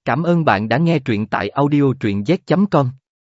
Cảm ơn bạn đã nghe truyện tại audio truyện z.com.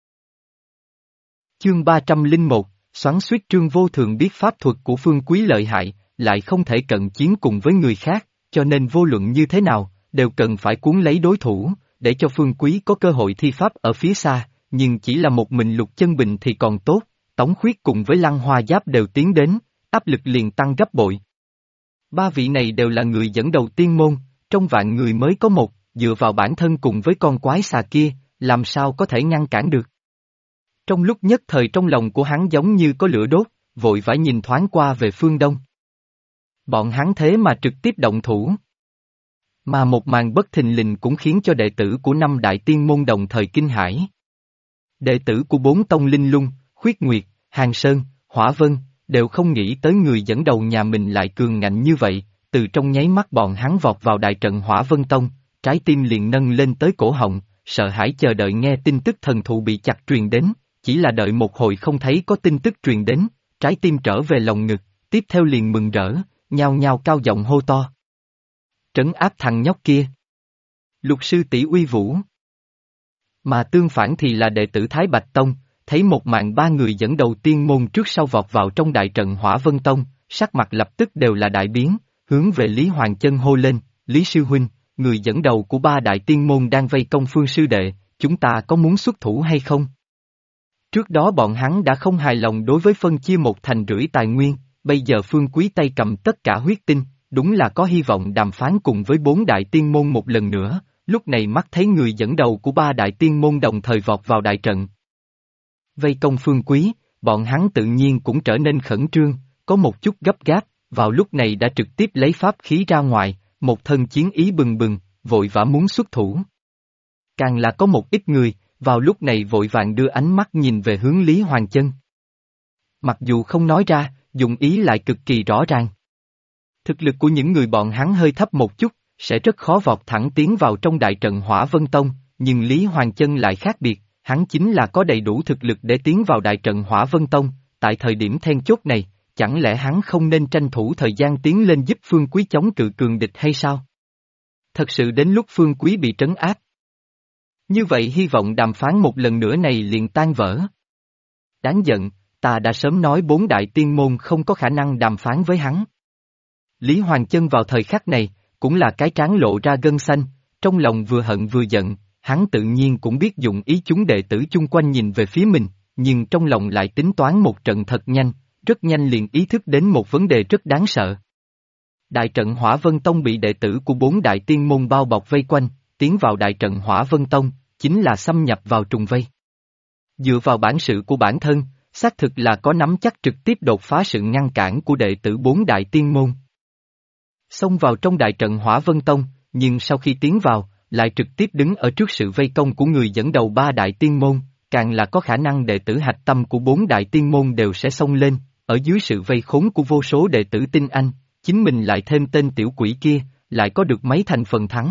Chương 301, xoắn xuýt Trương Vô Thường biết pháp thuật của Phương Quý lợi hại, lại không thể cận chiến cùng với người khác, cho nên vô luận như thế nào, đều cần phải cuốn lấy đối thủ, để cho Phương Quý có cơ hội thi pháp ở phía xa, nhưng chỉ là một mình Lục Chân Bình thì còn tốt, Tống Khuyết cùng với Lăng Hoa Giáp đều tiến đến, áp lực liền tăng gấp bội. Ba vị này đều là người dẫn đầu tiên môn, trong vạn người mới có một, dựa vào bản thân cùng với con quái xà kia, làm sao có thể ngăn cản được. Trong lúc nhất thời trong lòng của hắn giống như có lửa đốt, vội vã nhìn thoáng qua về phương đông. Bọn hắn thế mà trực tiếp động thủ. Mà một màn bất thình lình cũng khiến cho đệ tử của năm đại tiên môn đồng thời kinh hãi. Đệ tử của bốn tông Linh Lung, Khuyết Nguyệt, Hàng Sơn, Hỏa Vân, đều không nghĩ tới người dẫn đầu nhà mình lại cường ngạnh như vậy, từ trong nháy mắt bọn hắn vọt vào đại trận Hỏa Vân Tông, trái tim liền nâng lên tới cổ họng, sợ hãi chờ đợi nghe tin tức thần thụ bị chặt truyền đến, chỉ là đợi một hồi không thấy có tin tức truyền đến, trái tim trở về lòng ngực, tiếp theo liền mừng rỡ, nhao nhao cao giọng hô to. Trấn áp thằng nhóc kia. Lục sư tỷ uy vũ. Mà tương phản thì là đệ tử Thái Bạch Tông, thấy một màn ba người dẫn đầu tiên môn trước sau vọt vào trong đại trận Hỏa Vân Tông, sắc mặt lập tức đều là đại biến, hướng về Lý Hoàng Chân hô lên, Lý sư huynh, người dẫn đầu của ba đại tiên môn đang vây công Phương sư đệ, chúng ta có muốn xuất thủ hay không? Trước đó bọn hắn đã không hài lòng đối với phân chia một thành rưỡi tài nguyên, bây giờ Phương Quý tay cầm tất cả huyết tinh, đúng là có hy vọng đàm phán cùng với bốn đại tiên môn một lần nữa, lúc này mắt thấy người dẫn đầu của ba đại tiên môn đồng thời vọt vào đại trận. Vây công Phương Quý, bọn hắn tự nhiên cũng trở nên khẩn trương, có một chút gấp gáp, vào lúc này đã trực tiếp lấy pháp khí ra ngoài, một thân chiến ý bừng bừng, vội vã muốn xuất thủ. Càng là có một ít người, vào lúc này vội vàng đưa ánh mắt nhìn về hướng Lý Hoàng Chân. Mặc dù không nói ra, dụng ý lại cực kỳ rõ ràng. Thực lực của những người bọn hắn hơi thấp một chút, sẽ rất khó vọt thẳng tiến vào trong đại trận Hỏa Vân Tông, nhưng Lý Hoàng Chân lại khác biệt, hắn chính là có đầy đủ thực lực để tiến vào đại trận Hỏa Vân Tông, tại thời điểm then chốt này, chẳng lẽ hắn không nên tranh thủ thời gian tiến lên giúp Phương Quý chống cự cường địch hay sao? Thật sự đến lúc Phương Quý bị trấn áp. Như vậy hy vọng đàm phán một lần nữa này liền tan vỡ. Đáng giận, ta đã sớm nói bốn đại tiên môn không có khả năng đàm phán với hắn. Lý Hoàng Chân vào thời khắc này, cũng là cái trán lộ ra gân xanh, trong lòng vừa hận vừa giận, hắn tự nhiên cũng biết dụng ý chúng đệ tử chung quanh nhìn về phía mình, nhưng trong lòng lại tính toán một trận thật nhanh, rất nhanh liền ý thức đến một vấn đề rất đáng sợ. Đại trận Hỏa Vân Tông bị đệ tử của bốn đại tiên môn bao bọc vây quanh, tiến vào đại trận Hỏa Vân Tông, chính là xâm nhập vào trùng vây. Dựa vào bản sự của bản thân, xác thực là có nắm chắc trực tiếp đột phá sự ngăn cản của đệ tử bốn đại tiên môn. Xông vào trong đại trận Hỏa Vân Tông, nhưng sau khi tiến vào, lại trực tiếp đứng ở trước sự vây công của người dẫn đầu ba đại tiên môn, càng là có khả năng đệ tử hạch tâm của bốn đại tiên môn đều sẽ xông lên, ở dưới sự vây khốn của vô số đệ tử tinh anh, chính mình lại thêm tên tiểu quỷ kia, lại có được mấy thành phần thắng.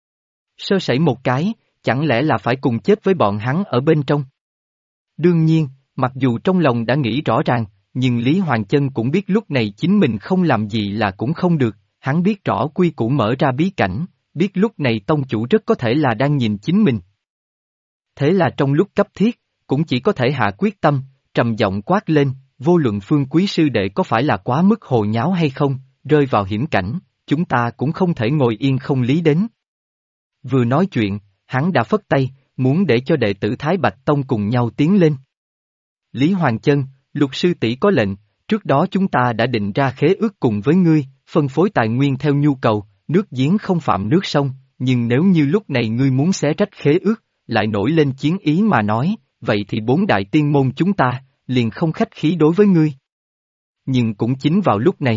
Sơ sẩy một cái, chẳng lẽ là phải cùng chết với bọn hắn ở bên trong? Đương nhiên, mặc dù trong lòng đã nghĩ rõ ràng, nhưng Lý Hoàng Chân cũng biết lúc này chính mình không làm gì là cũng không được, hắn biết rõ quy củ mở ra bí cảnh, biết lúc này tông chủ rất có thể là đang nhìn chính mình. Thế là trong lúc cấp thiết, cũng chỉ có thể hạ quyết tâm, trầm giọng quát lên, vô luận Phương Quý sư đệ có phải là quá mức hồ nháo hay không, rơi vào hiểm cảnh, chúng ta cũng không thể ngồi yên không lý đến. Vừa nói chuyện, hắn đã phất tay, muốn để cho đệ tử Thái Bạch Tông cùng nhau tiến lên. Lý Hoàng Chân, Lục sư tỷ có lệnh, trước đó chúng ta đã định ra khế ước cùng với ngươi, phân phối tài nguyên theo nhu cầu, nước giếng không phạm nước sông, nhưng nếu như lúc này ngươi muốn xé rách khế ước, lại nổi lên chiến ý mà nói, vậy thì bốn đại tiên môn chúng ta, liền không khách khí đối với ngươi. Nhưng cũng chính vào lúc này.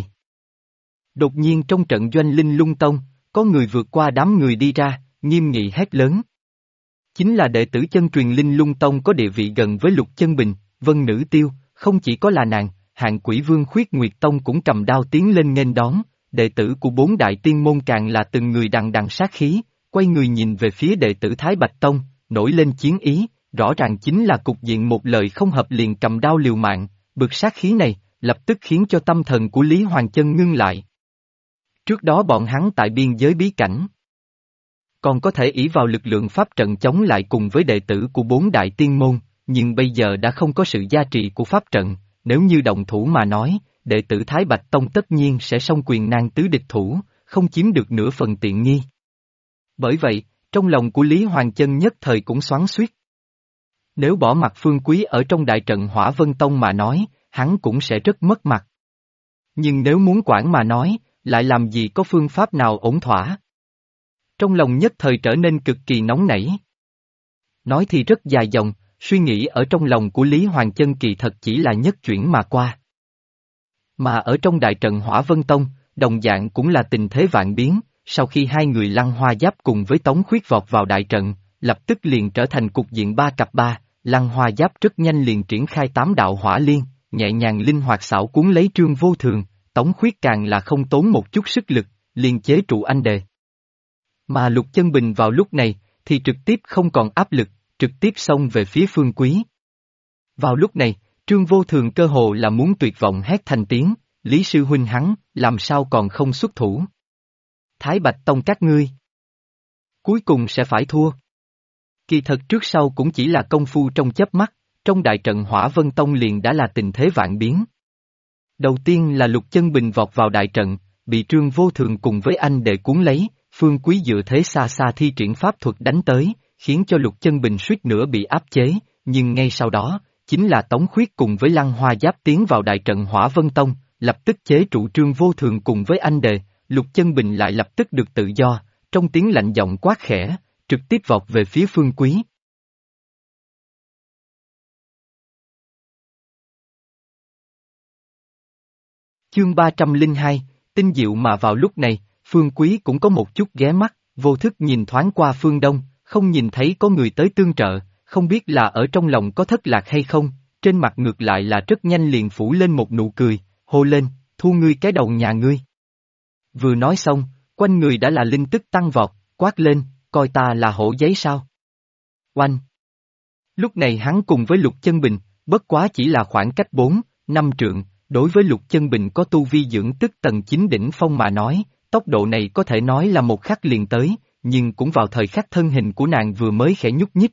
Đột nhiên trong trận doanh Linh Lung Tông, có người vượt qua đám người đi ra, nghiêm nghị hét lớn. Chính là đệ tử chân truyền Linh Lung Tông có địa vị gần với Lục Chân Bình, Vân Nữ Tiêu, không chỉ có là nàng, Hạng Quỷ Vương Khuyết Nguyệt Tông cũng cầm đao tiến lên nghênh đón, đệ tử của bốn đại tiên môn càng là từng người đằng đằng sát khí, quay người nhìn về phía đệ tử Thái Bạch Tông, nổi lên chiến ý, rõ ràng chính là cục diện một lời không hợp liền cầm đao liều mạng, bực sát khí này, lập tức khiến cho tâm thần của Lý Hoàng Chân ngưng lại. Trước đó bọn hắn tại biên giới bí cảnh. Còn có thể ỷ vào lực lượng pháp trận chống lại cùng với đệ tử của bốn đại tiên môn, nhưng bây giờ đã không có sự gia trì của pháp trận, nếu như động thủ mà nói, đệ tử Thái Bạch Tông tất nhiên sẽ song quyền nan tứ địch thủ, không chiếm được nửa phần tiện nghi. Bởi vậy, trong lòng của Lý Hoàng Chân nhất thời cũng xoắn xuýt. Nếu bỏ mặt Phương Quý ở trong đại trận Hỏa Vân Tông mà nói, hắn cũng sẽ rất mất mặt. Nhưng nếu muốn quản mà nói, lại làm gì có phương pháp nào ổn thỏa. Trong lòng nhất thời trở nên cực kỳ nóng nảy. Nói thì rất dài dòng, suy nghĩ ở trong lòng của Lý Hoàng Chân kỳ thật chỉ là nhất chuyển mà qua. Mà ở trong đại trận Hỏa Vân Tông, đồng dạng cũng là tình thế vạn biến, sau khi hai người Lăng Hoa Giáp cùng với Tống Khuyết vọt vào đại trận, lập tức liền trở thành cục diện 3-3, Lăng Hoa Giáp rất nhanh liền triển khai 8 đạo hỏa liên, nhẹ nhàng linh hoạt xảo cuốn lấy Trương Vô Thường, Tống Khuyết càng là không tốn một chút sức lực, liền chế trụ anh đề. Mà Lục Chân Bình vào lúc này, thì trực tiếp không còn áp lực, trực tiếp xông về phía Phương Quý. Vào lúc này, Trương Vô Thường cơ hồ là muốn tuyệt vọng hét thành tiếng, Lý Sư Huynh hắn, làm sao còn không xuất thủ. Thái Bạch Tông các ngươi, cuối cùng sẽ phải thua. Kỳ thật trước sau cũng chỉ là công phu trong chớp mắt, trong đại trận Hỏa Vân Tông liền đã là tình thế vạn biến. Đầu tiên là Lục Chân Bình vọt vào đại trận, bị Trương Vô Thường cùng với anh đệ cuốn lấy, Phương Quý dựa thế xa xa thi triển pháp thuật đánh tới, khiến cho Lục Chân Bình suýt nữa bị áp chế, nhưng ngay sau đó, chính là Tống Khuyết cùng với Lăng Hoa Giáp tiến vào đại trận Hỏa Vân Tông, lập tức chế trụ Trương Vô Thường cùng với anh đệ, Lục Chân Bình lại lập tức được tự do, trong tiếng lạnh giọng quát khẽ, trực tiếp vọt về phía Phương Quý. Chương 302, tinh diệu mà vào lúc này, Phương Quý cũng có một chút ghé mắt, vô thức nhìn thoáng qua phương đông, không nhìn thấy có người tới tương trợ, không biết là ở trong lòng có thất lạc hay không, trên mặt ngược lại là rất nhanh liền phủ lên một nụ cười, hô lên, thu ngươi cái đầu nhà ngươi. Vừa nói xong, quanh người đã là linh tức tăng vọt, quát lên, coi ta là hổ giấy sao? Oanh! Lúc này hắn cùng với Lục Chân Bình, bất quá chỉ là khoảng cách 4-5 trượng, đối với Lục Chân Bình có tu vi dưỡng tức tầng 9 đỉnh phong mà nói, tốc độ này có thể nói là một khắc liền tới, nhưng cũng vào thời khắc thân hình của nàng vừa mới khẽ nhúc nhích.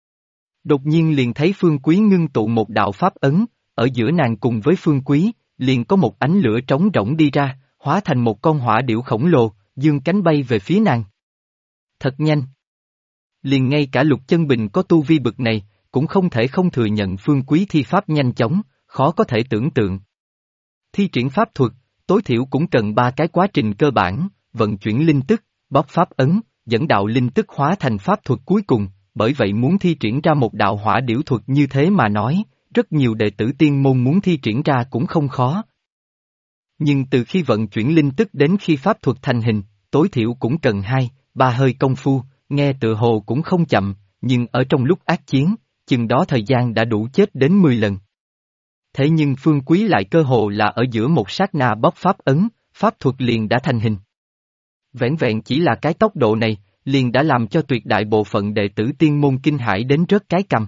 Đột nhiên liền thấy Phương Quý ngưng tụ một đạo pháp ấn, ở giữa nàng cùng với Phương Quý, liền có một ánh lửa trống rỗng đi ra, hóa thành một con hỏa điểu khổng lồ, dương cánh bay về phía nàng. Thật nhanh. Liền ngay cả Lục Chân Bình có tu vi bực này, cũng không thể không thừa nhận Phương Quý thi pháp nhanh chóng, khó có thể tưởng tượng. Thi triển pháp thuật, tối thiểu cũng cần 3 cái quá trình cơ bản, vận chuyển linh tức, bóp pháp ấn, dẫn đạo linh tức hóa thành pháp thuật cuối cùng, bởi vậy muốn thi triển ra một đạo hỏa điểu thuật như thế mà nói, rất nhiều đệ tử tiên môn muốn thi triển ra cũng không khó. Nhưng từ khi vận chuyển linh tức đến khi pháp thuật thành hình, tối thiểu cũng cần 2-3 hơi công phu, nghe tựa hồ cũng không chậm, nhưng ở trong lúc ác chiến, chừng đó thời gian đã đủ chết đến 10 lần. Thế nhưng Phương Quý lại cơ hồ là ở giữa một sát na bóp pháp ấn, pháp thuật liền đã thành hình. Vẻn vẹn chỉ là cái tốc độ này, liền đã làm cho tuyệt đại bộ phận đệ tử tiên môn kinh hãi đến rớt cái cằm.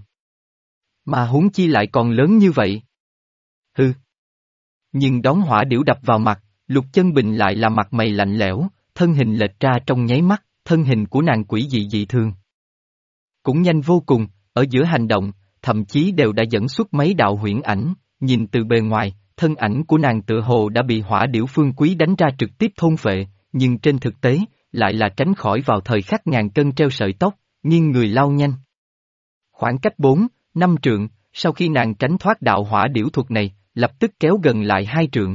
Mà huống chi lại còn lớn như vậy. Hừ. Nhưng đón hỏa điểu đập vào mặt, Lục Chân Bình lại là mặt mày lạnh lẽo, thân hình lệch ra trong nháy mắt, thân hình của nàng quỷ dị dị thường. Cũng nhanh vô cùng, ở giữa hành động, thậm chí đều đã dẫn xuất mấy đạo huyễn ảnh, nhìn từ bề ngoài, thân ảnh của nàng tựa hồ đã bị hỏa điểu Phương Quý đánh ra trực tiếp thôn phệ, nhưng trên thực tế, lại là tránh khỏi vào thời khắc ngàn cân treo sợi tóc, nghiêng người lao nhanh. Khoảng cách 4-5 trượng, sau khi nàng tránh thoát đạo hỏa điểu thuật này, lập tức kéo gần lại 2 trượng.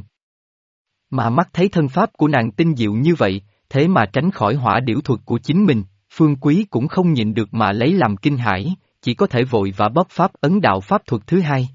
Mà mắt thấy thân pháp của nàng tinh diệu như vậy, thế mà tránh khỏi hỏa điểu thuật của chính mình, Phương Quý cũng không nhịn được mà lấy làm kinh hãi, chỉ có thể vội và bóp pháp ấn đạo pháp thuật thứ hai.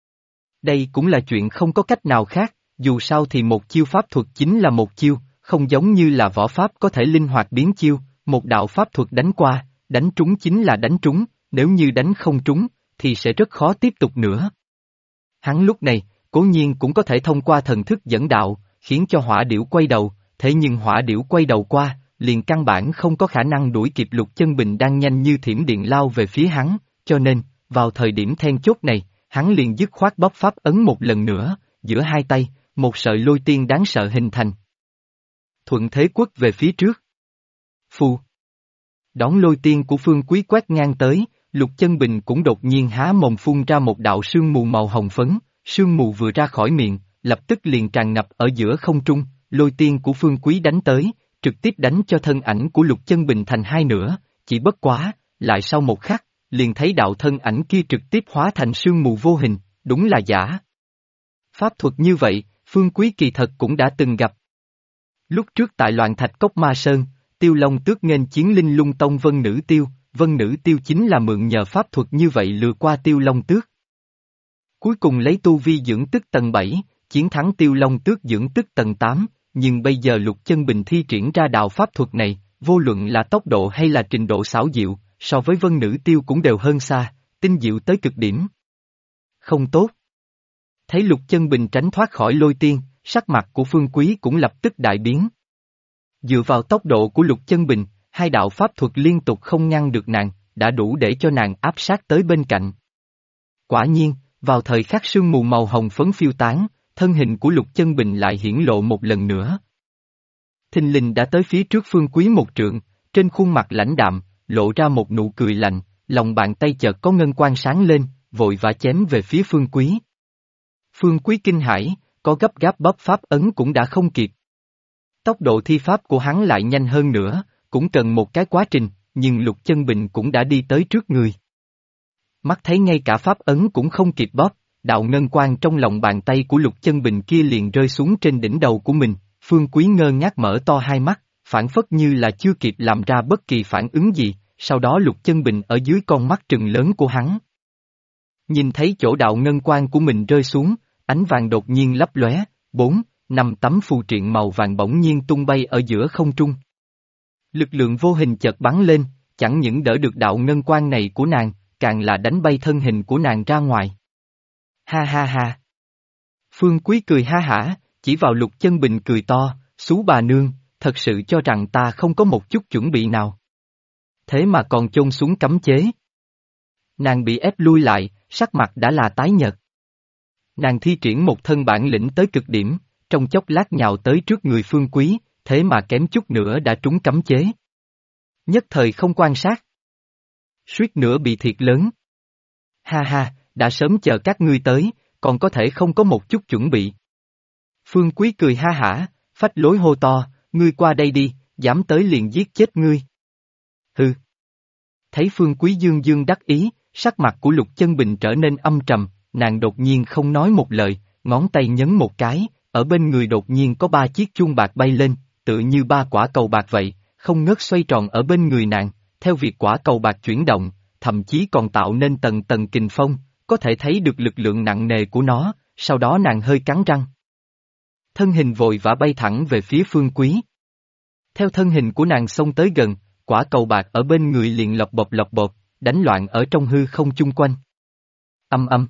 Đây cũng là chuyện không có cách nào khác, dù sao thì một chiêu pháp thuật chính là một chiêu, không giống như là võ pháp có thể linh hoạt biến chiêu, một đạo pháp thuật đánh qua, đánh trúng chính là đánh trúng, nếu như đánh không trúng, thì sẽ rất khó tiếp tục nữa. Hắn lúc này, cố nhiên cũng có thể thông qua thần thức dẫn đạo, khiến cho hỏa điểu quay đầu, thế nhưng hỏa điểu quay đầu qua, liền căn bản không có khả năng đuổi kịp Lục Chân Bình đang nhanh như thiểm điện lao về phía hắn, cho nên, vào thời điểm then chốt này, hắn liền dứt khoát bóp pháp ấn một lần nữa, giữa hai tay, một sợi lôi tiên đáng sợ hình thành. Thuận thế quất về phía trước. Phù. Đón lôi tiên của Phương Quý quét ngang tới, Lục Chân Bình cũng đột nhiên há mồm phun ra một đạo sương mù màu hồng phấn, sương mù vừa ra khỏi miệng, lập tức liền tràn ngập ở giữa không trung, lôi tiên của Phương Quý đánh tới, trực tiếp đánh cho thân ảnh của Lục Chân Bình thành hai nửa, chỉ bất quá, lại sau một khắc, liền thấy đạo thân ảnh kia trực tiếp hóa thành sương mù vô hình, đúng là giả. Pháp thuật như vậy, Phương Quý kỳ thật cũng đã từng gặp. Lúc trước tại Loạn Thạch Cốc Ma Sơn, Tiêu Long Tước nghênh chiến Linh Lung Tông Vân Nữ Tiêu chính là mượn nhờ pháp thuật như vậy lừa qua Tiêu Long Tước. Cuối cùng lấy tu vi dưỡng tức tầng 7, chiến thắng Tiêu Long Tước dưỡng tức tầng 8, nhưng bây giờ Lục Chân Bình thi triển ra đạo pháp thuật này, vô luận là tốc độ hay là trình độ xảo diệu, so với Vân Nữ Tiêu cũng đều hơn xa, tinh diệu tới cực điểm. Không tốt. Thấy Lục Chân Bình tránh thoát khỏi lôi tiên, sắc mặt của Phương Quý cũng lập tức đại biến. Dựa vào tốc độ của Lục Chân Bình, hai đạo pháp thuật liên tục không ngăn được nàng, đã đủ để cho nàng áp sát tới bên cạnh. Quả nhiên, vào thời khắc sương mù màu hồng phấn phiêu tán, thân hình của Lục Chân Bình lại hiển lộ một lần nữa. Thình lình đã tới phía trước Phương Quý một trượng, trên khuôn mặt lãnh đạm, lộ ra một nụ cười lạnh, lòng bàn tay chợt có ngân quang sáng lên, vội vã chém về phía Phương Quý. Phương Quý kinh hãi, có gấp gáp bóp pháp ấn cũng đã không kịp. Tốc độ thi pháp của hắn lại nhanh hơn nữa, cũng cần một cái quá trình, nhưng Lục Chân Bình cũng đã đi tới trước người. Mắt thấy ngay cả pháp ấn cũng không kịp bóp, đạo ngân quang trong lòng bàn tay của Lục Chân Bình kia liền rơi xuống trên đỉnh đầu của mình, Phương Quý ngơ ngác mở to hai mắt, phản phất như là chưa kịp làm ra bất kỳ phản ứng gì, sau đó Lục Chân Bình ở dưới con mắt trừng lớn của hắn. Nhìn thấy chỗ đạo ngân quang của mình rơi xuống, ánh vàng đột nhiên lấp lóe, 4, 5 tấm phù triện màu vàng bỗng nhiên tung bay ở giữa không trung. Lực lượng vô hình chợt bắn lên, chẳng những đỡ được đạo ngân quang này của nàng, càng là đánh bay thân hình của nàng ra ngoài. Ha ha ha. Phương Quý cười ha hả, chỉ vào Lục Chân Bình cười to, xú bà nương, thật sự cho rằng ta không có một chút chuẩn bị nào. Thế mà còn chôn xuống cấm chế. Nàng bị ép lui lại, sắc mặt đã là tái nhợt. Nàng thi triển một thân bản lĩnh tới cực điểm, trong chốc lát nhào tới trước người Phương Quý, thế mà kém chút nữa đã trúng cấm chế. Nhất thời không quan sát. Suýt nữa bị thiệt lớn. Ha ha, đã sớm chờ các ngươi tới, còn có thể không có một chút chuẩn bị. Phương Quý cười ha hả, phách lối hô to, ngươi qua đây đi, dám tới liền giết chết ngươi. Hừ. Thấy Phương Quý dương dương đắc ý, sắc mặt của Lục Chân Bình trở nên âm trầm, nàng đột nhiên không nói một lời, ngón tay nhấn một cái, ở bên người đột nhiên có 3 chiếc chuông bạc bay lên, tựa như 3 quả cầu bạc vậy, không ngớt xoay tròn ở bên người nàng, theo việc quả cầu bạc chuyển động, thậm chí còn tạo nên tầng tầng kình phong, có thể thấy được lực lượng nặng nề của nó, sau đó nàng hơi cắn răng. Thân hình vội vã bay thẳng về phía Phương Quý. Theo thân hình của nàng xông tới gần, quả cầu bạc ở bên người liền lọc bột, đánh loạn ở trong hư không chung quanh. Âm âm.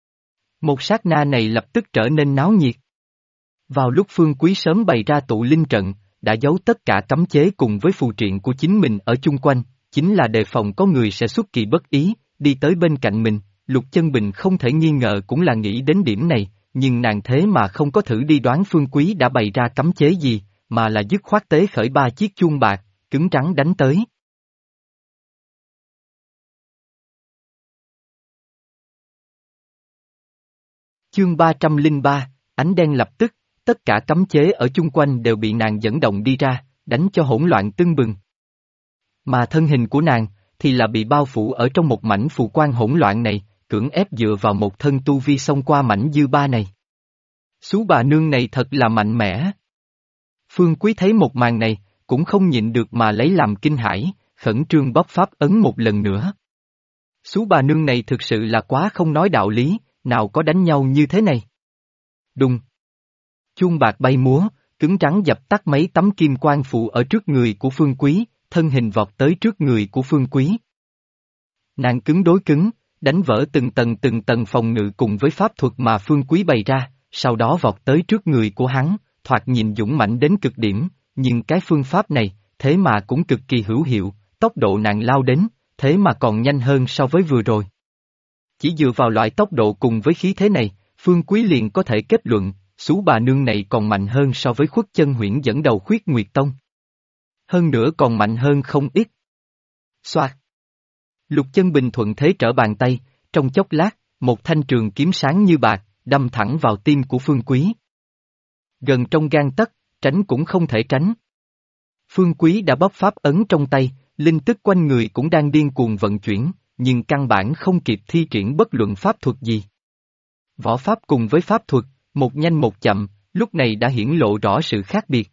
Một sát na này lập tức trở nên náo nhiệt. Vào lúc Phương Quý sớm bày ra tụ linh trận, đã giấu tất cả cấm chế cùng với phù triện của chính mình ở chung quanh, chính là đề phòng có người sẽ xuất kỳ bất ý, đi tới bên cạnh mình, Lục Chân Bình không thể nghi ngờ cũng là nghĩ đến điểm này, nhưng nàng thế mà không có thử đi đoán Phương Quý đã bày ra cấm chế gì, mà là dứt khoát tế khởi 3 chiếc chuông bạc, cứng rắn đánh tới. Chương 303, ánh đen lập tức, tất cả cấm chế ở chung quanh đều bị nàng dẫn động đi ra, đánh cho hỗn loạn tưng bừng. Mà thân hình của nàng, thì là bị bao phủ ở trong một mảnh phù quang hỗn loạn này, cưỡng ép dựa vào một thân tu vi xông qua mảnh dư ba này. Xú bà nương này thật là mạnh mẽ. Phương Quý thấy một màn này, cũng không nhịn được mà lấy làm kinh hãi, khẩn trương bóp pháp ấn một lần nữa. Xú bà nương này thực sự là quá không nói đạo lý, nào có đánh nhau như thế này. Đùng. Chuông bạc bay múa, cứng rắn dập tắt mấy tấm kim quang phụ ở trước người của Phương Quý, thân hình vọt tới trước người của Phương Quý. Nàng cứng đối cứng, đánh vỡ từng tầng phòng ngự cùng với pháp thuật mà Phương Quý bày ra, sau đó vọt tới trước người của hắn, thoạt nhìn dũng mãnh đến cực điểm, nhưng cái phương pháp này, thế mà cũng cực kỳ hữu hiệu, tốc độ nàng lao đến, thế mà còn nhanh hơn so với vừa rồi. Chỉ dựa vào loại tốc độ cùng với khí thế này, Phương Quý liền có thể kết luận, xú bà nương này còn mạnh hơn so với Khuất Chân Huyễn dẫn đầu Khuyết Nguyệt Tông. Hơn nữa còn mạnh hơn không ít. Xoạt. Lục Chân Bình thuận thế trở bàn tay, trong chốc lát, một thanh trường kiếm sáng như bạc, đâm thẳng vào tim của Phương Quý. Gần trong gang tấc, tránh cũng không thể tránh. Phương Quý đã bóp pháp ấn trong tay, linh tức quanh người cũng đang điên cuồng vận chuyển, nhưng căn bản không kịp thi triển bất luận pháp thuật gì. Võ pháp cùng với pháp thuật, một nhanh một chậm, lúc này đã hiển lộ rõ sự khác biệt.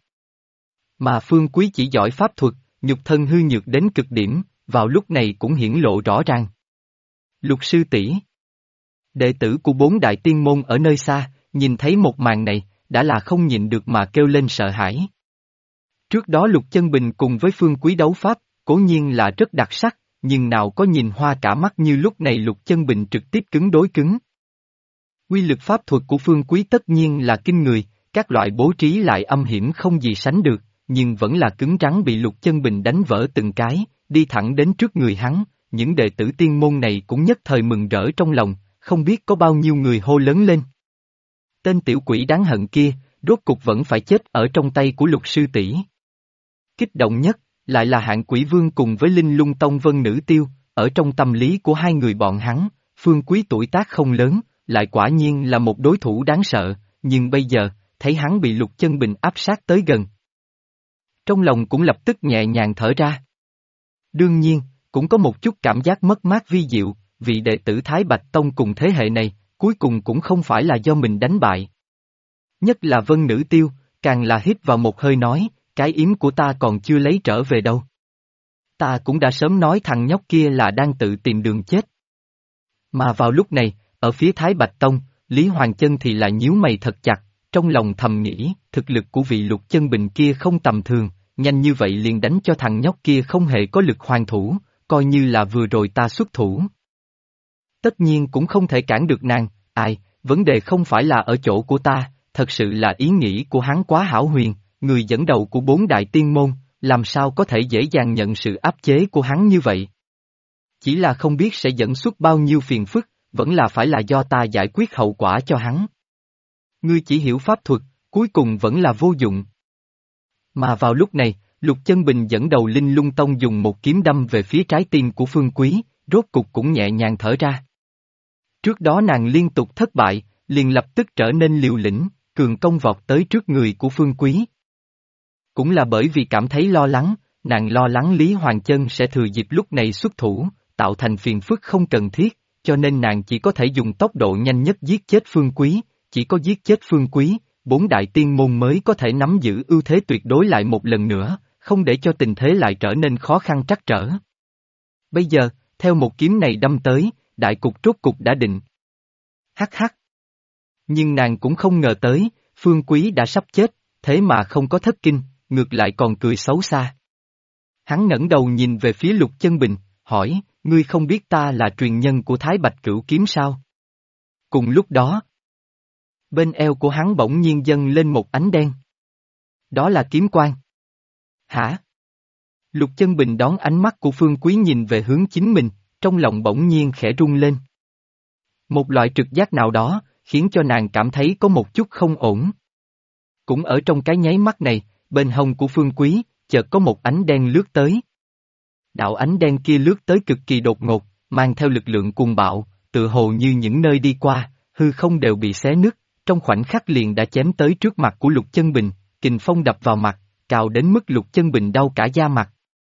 Mà Phương Quý chỉ giỏi pháp thuật, nhục thân hư nhược đến cực điểm, vào lúc này cũng hiển lộ rõ ràng. Lục sư tỷ, đệ tử của 4 đại tiên môn ở nơi xa, nhìn thấy một màn này, đã là không nhịn được mà kêu lên sợ hãi. Trước đó Lục Chân Bình cùng với Phương Quý đấu pháp, cố nhiên là rất đặc sắc, nhưng nào có nhìn hoa cả mắt như lúc này Lục Chân Bình trực tiếp cứng đối cứng. Uy lực pháp thuật của Phương Quý tất nhiên là kinh người, các loại bố trí lại âm hiểm không gì sánh được, nhưng vẫn là cứng rắn bị Lục Chân Bình đánh vỡ từng cái, đi thẳng đến trước người hắn, những đệ tử tiên môn này cũng nhất thời mừng rỡ trong lòng, không biết có bao nhiêu người hô lớn lên. Tên tiểu quỷ đáng hận kia, rốt cục vẫn phải chết ở trong tay của Lục sư tỷ. Kích động nhất, lại là Hạng Quỷ Vương cùng với Linh Lung Tông Vân Nữ Tiêu, ở trong tâm lý của hai người bọn hắn, Phương Quý tuổi tác không lớn, lại quả nhiên là một đối thủ đáng sợ, nhưng bây giờ, thấy hắn bị Lục Chân Bình áp sát tới gần. Trong lòng cũng lập tức nhẹ nhàng thở ra. Đương nhiên, cũng có một chút cảm giác mất mát vi diệu, vì đệ tử Thái Bạch Tông cùng thế hệ này, cuối cùng cũng không phải là do mình đánh bại. Nhất là Vân Nữ Tiêu, càng là hít vào một hơi nói, cái yếm của ta còn chưa lấy trở về đâu. Ta cũng đã sớm nói thằng nhóc kia là đang tự tìm đường chết. Mà vào lúc này, ở phía Thái Bạch Tông, Lý Hoàng Chân thì là nhíu mày thật chặt, trong lòng thầm nghĩ, thực lực của vị Lục Chân Bình kia không tầm thường, nhanh như vậy liền đánh cho thằng nhóc kia không hề có lực hoàn thủ, coi như là vừa rồi ta xuất thủ. Tất nhiên cũng không thể cản được nàng, vấn đề không phải là ở chỗ của ta, thật sự là ý nghĩ của hắn quá hão huyền, người dẫn đầu của 4 đại tiên môn, làm sao có thể dễ dàng nhận sự áp chế của hắn như vậy. Chỉ là không biết sẽ dẫn xuất bao nhiêu phiền phức, vẫn là phải là do ta giải quyết hậu quả cho hắn. Ngươi chỉ hiểu pháp thuật, cuối cùng vẫn là vô dụng. Mà vào lúc này, Lục Chân Bình dẫn đầu Linh Lung Tông dùng một kiếm đâm về phía trái tim của Phương Quý, rốt cục cũng nhẹ nhàng thở ra. Trước đó nàng liên tục thất bại, liền lập tức trở nên liều lĩnh, cường công vọt tới trước người của Phương Quý. Cũng là bởi vì cảm thấy lo lắng, nàng lo lắng Lý Hoàng Chân sẽ thừa dịp lúc này xuất thủ, tạo thành phiền phức không cần thiết, cho nên nàng chỉ có thể dùng tốc độ nhanh nhất giết chết Phương Quý, chỉ có giết chết Phương Quý, 4 đại tiên môn mới có thể nắm giữ ưu thế tuyệt đối lại một lần nữa, không để cho tình thế lại trở nên khó khăn trắc trở. Bây giờ, theo một kiếm này đâm tới, đại cục rốt cục đã định. Hắc hắc. Nhưng nàng cũng không ngờ tới, Phương Quý đã sắp chết, thế mà không có thất kinh, ngược lại còn cười xấu xa. Hắn ngẩng đầu nhìn về phía Lục Chân Bình, hỏi, ngươi không biết ta là truyền nhân của Thái Bạch Cửu Kiếm sao? Cùng lúc đó, bên eo của hắn bỗng nhiên dâng lên một ánh đen. Đó là kiếm quang. Hả? Lục Chân Bình đón ánh mắt của Phương Quý nhìn về hướng chính mình, trong lòng bỗng nhiên khẽ rung lên. Một loại trực giác nào đó, khiến cho nàng cảm thấy có một chút không ổn. Cũng ở trong cái nháy mắt này, bên hông của Phương Quý, chợt có một ánh đen lướt tới. Đạo ánh đen kia lướt tới cực kỳ đột ngột, mang theo lực lượng cuồng bạo, tựa hồ như những nơi đi qua, hư không đều bị xé nứt, trong khoảnh khắc liền đã chém tới trước mặt của Lục Chân Bình, kình phong đập vào mặt, cào đến mức Lục Chân Bình đau cả da mặt.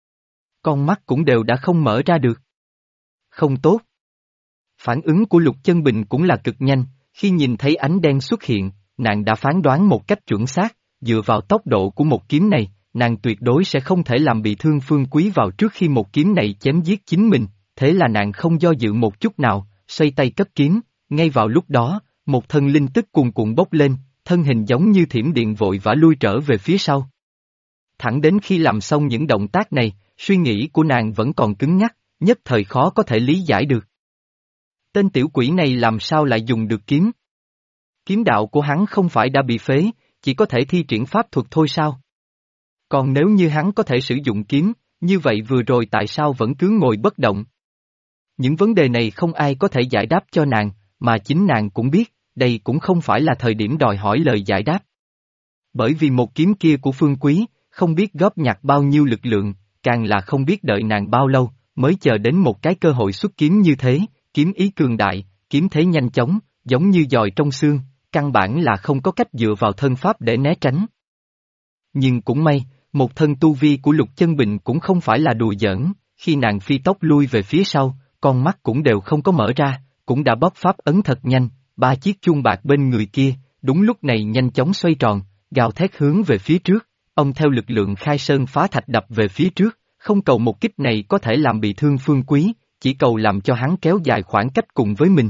Con mắt cũng đều đã không mở ra được. Không tốt. Phản ứng của Lục Chân Bình cũng là cực nhanh, khi nhìn thấy ánh đen xuất hiện, nàng đã phán đoán một cách chuẩn xác, dựa vào tốc độ của một kiếm này, nàng tuyệt đối sẽ không thể làm bị thương Phương Quý vào trước khi một kiếm này chém giết chính mình, thế là nàng không do dự một chút nào, xoay tay cất kiếm, ngay vào lúc đó, một thân linh tức cuồn cuộn bốc lên, thân hình giống như thiểm điện vội vã lui trở về phía sau. Thẳng đến khi làm xong những động tác này, suy nghĩ của nàng vẫn còn cứng nhắc, nhất thời khó có thể lý giải được. Tên tiểu quỷ này làm sao lại dùng được kiếm? Kiếm đạo của hắn không phải đã bị phế, chỉ có thể thi triển pháp thuật thôi sao? Còn nếu như hắn có thể sử dụng kiếm, như vậy vừa rồi tại sao vẫn cứ ngồi bất động? Những vấn đề này không ai có thể giải đáp cho nàng, mà chính nàng cũng biết, đây cũng không phải là thời điểm đòi hỏi lời giải đáp. Bởi vì một kiếm kia của Phương Quý, không biết góp nhặt bao nhiêu lực lượng, càng là không biết đợi nàng bao lâu, mới chờ đến một cái cơ hội xuất kiếm như thế, kiếm ý cường đại, kiếm thế nhanh chóng, giống như dòi trong xương, căn bản là không có cách dựa vào thân pháp để né tránh. Nhưng cũng may, một thân tu vi của Lục Chân Bình cũng không phải là đùa giỡn, khi nàng phi tốc lui về phía sau, con mắt cũng đều không có mở ra, cũng đã bóp pháp ấn thật nhanh, ba chiếc chuông bạc bên người kia, đúng lúc này nhanh chóng xoay tròn, gào thét hướng về phía trước, ông theo lực lượng khai sơn phá thạch đập về phía trước, không cầu một kích này có thể làm bị thương Phương Quý, chỉ cầu làm cho hắn kéo dài khoảng cách cùng với mình.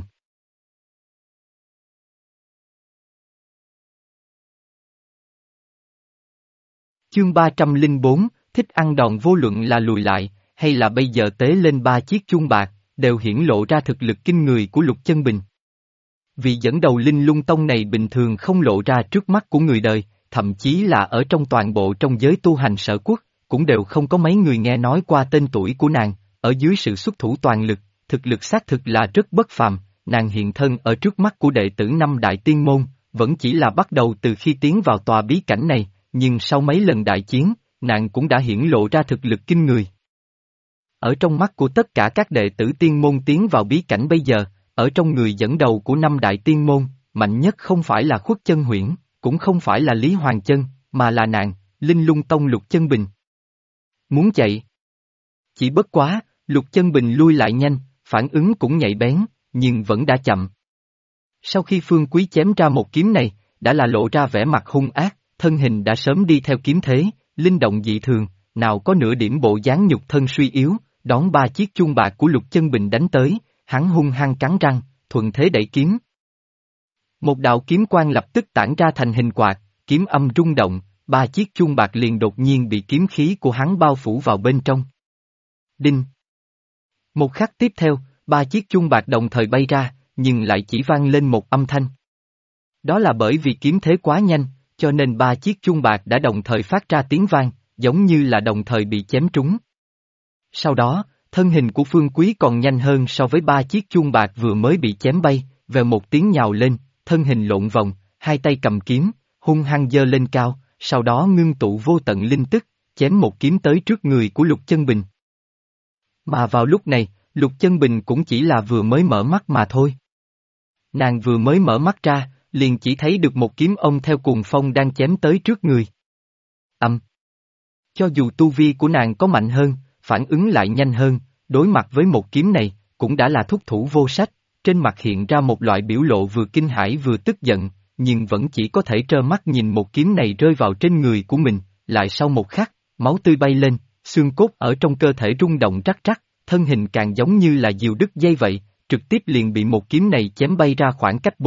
Chương 304, thích ăn đòn vô luận là lùi lại, hay là bây giờ tế lên ba chiếc chuông bạc, đều hiển lộ ra thực lực kinh người của Lục Chân Bình. Vị dẫn đầu Linh Lung Tông này bình thường không lộ ra trước mắt của người đời, thậm chí là ở trong toàn bộ trong giới tu hành Sở Quốc, cũng đều không có mấy người nghe nói qua tên tuổi của nàng, ở dưới sự xuất thủ toàn lực, thực lực xác thực là rất bất phàm, nàng hiện thân ở trước mắt của đệ tử năm đại tiên môn, vẫn chỉ là bắt đầu từ khi tiến vào tòa bí cảnh này, nhưng sau mấy lần đại chiến, nàng cũng đã hiển lộ ra thực lực kinh người. Ở trong mắt của tất cả các đệ tử tiên môn tiến vào bí cảnh bây giờ, ở trong người dẫn đầu của năm đại tiên môn, mạnh nhất không phải là Khuất Chân Huyễn, cũng không phải là Lý Hoàng Chân, mà là nàng, Linh Lung Tông Lục Chân Bình. Muốn chạy. Chỉ bất quá, Lục Chân Bình lui lại nhanh, phản ứng cũng nhạy bén, nhưng vẫn đã chậm. Sau khi Phương Quý chém ra một kiếm này, đã là lộ ra vẻ mặt hung ác, thân hình đã sớm đi theo kiếm thế, linh động dị thường, nào có nửa điểm bộ dáng nhục thân suy yếu, đón ba chiếc chuông bạc của Lục Chân Bình đánh tới, hắn hung hăng cắn răng, thuận thế đẩy kiếm. Một đạo kiếm quang lập tức tản ra thành hình quạt, kiếm âm rung động, ba chiếc chuông bạc liền đột nhiên bị kiếm khí của hắn bao phủ vào bên trong. Đinh! Một khắc tiếp theo, ba chiếc chuông bạc đồng thời bay ra, nhưng lại chỉ vang lên một âm thanh. Đó là bởi vì kiếm thế quá nhanh, cho nên ba chiếc chuông bạc đã đồng thời phát ra tiếng vang, giống như là đồng thời bị chém trúng. Sau đó, thân hình của Phương Quý còn nhanh hơn so với ba chiếc chuông bạc vừa mới bị chém bay, về một tiếng nhào lên, thân hình lộn vòng, hai tay cầm kiếm, hung hăng giơ lên cao, sau đó ngưng tụ vô tận linh tức, chém một kiếm tới trước người của Lục Chân Bình. Mà vào lúc này, Lục Chân Bình cũng chỉ là vừa mới mở mắt mà thôi. Nàng vừa mới mở mắt ra, liền chỉ thấy được một kiếm ông theo cuồng phong đang chém tới trước người. Cho dù tu vi của nàng có mạnh hơn, phản ứng lại nhanh hơn, đối mặt với một kiếm này, cũng đã là thúc thủ vô sách, trên mặt hiện ra một loại biểu lộ vừa kinh hãi vừa tức giận, nhưng vẫn chỉ có thể trơ mắt nhìn một kiếm này rơi vào trên người của mình, lại sau một khắc, máu tươi bay lên, xương cốt ở trong cơ thể rung động rắc rắc, thân hình càng giống như là diều đứt dây vậy, trực tiếp liền bị một kiếm này chém bay ra khoảng cách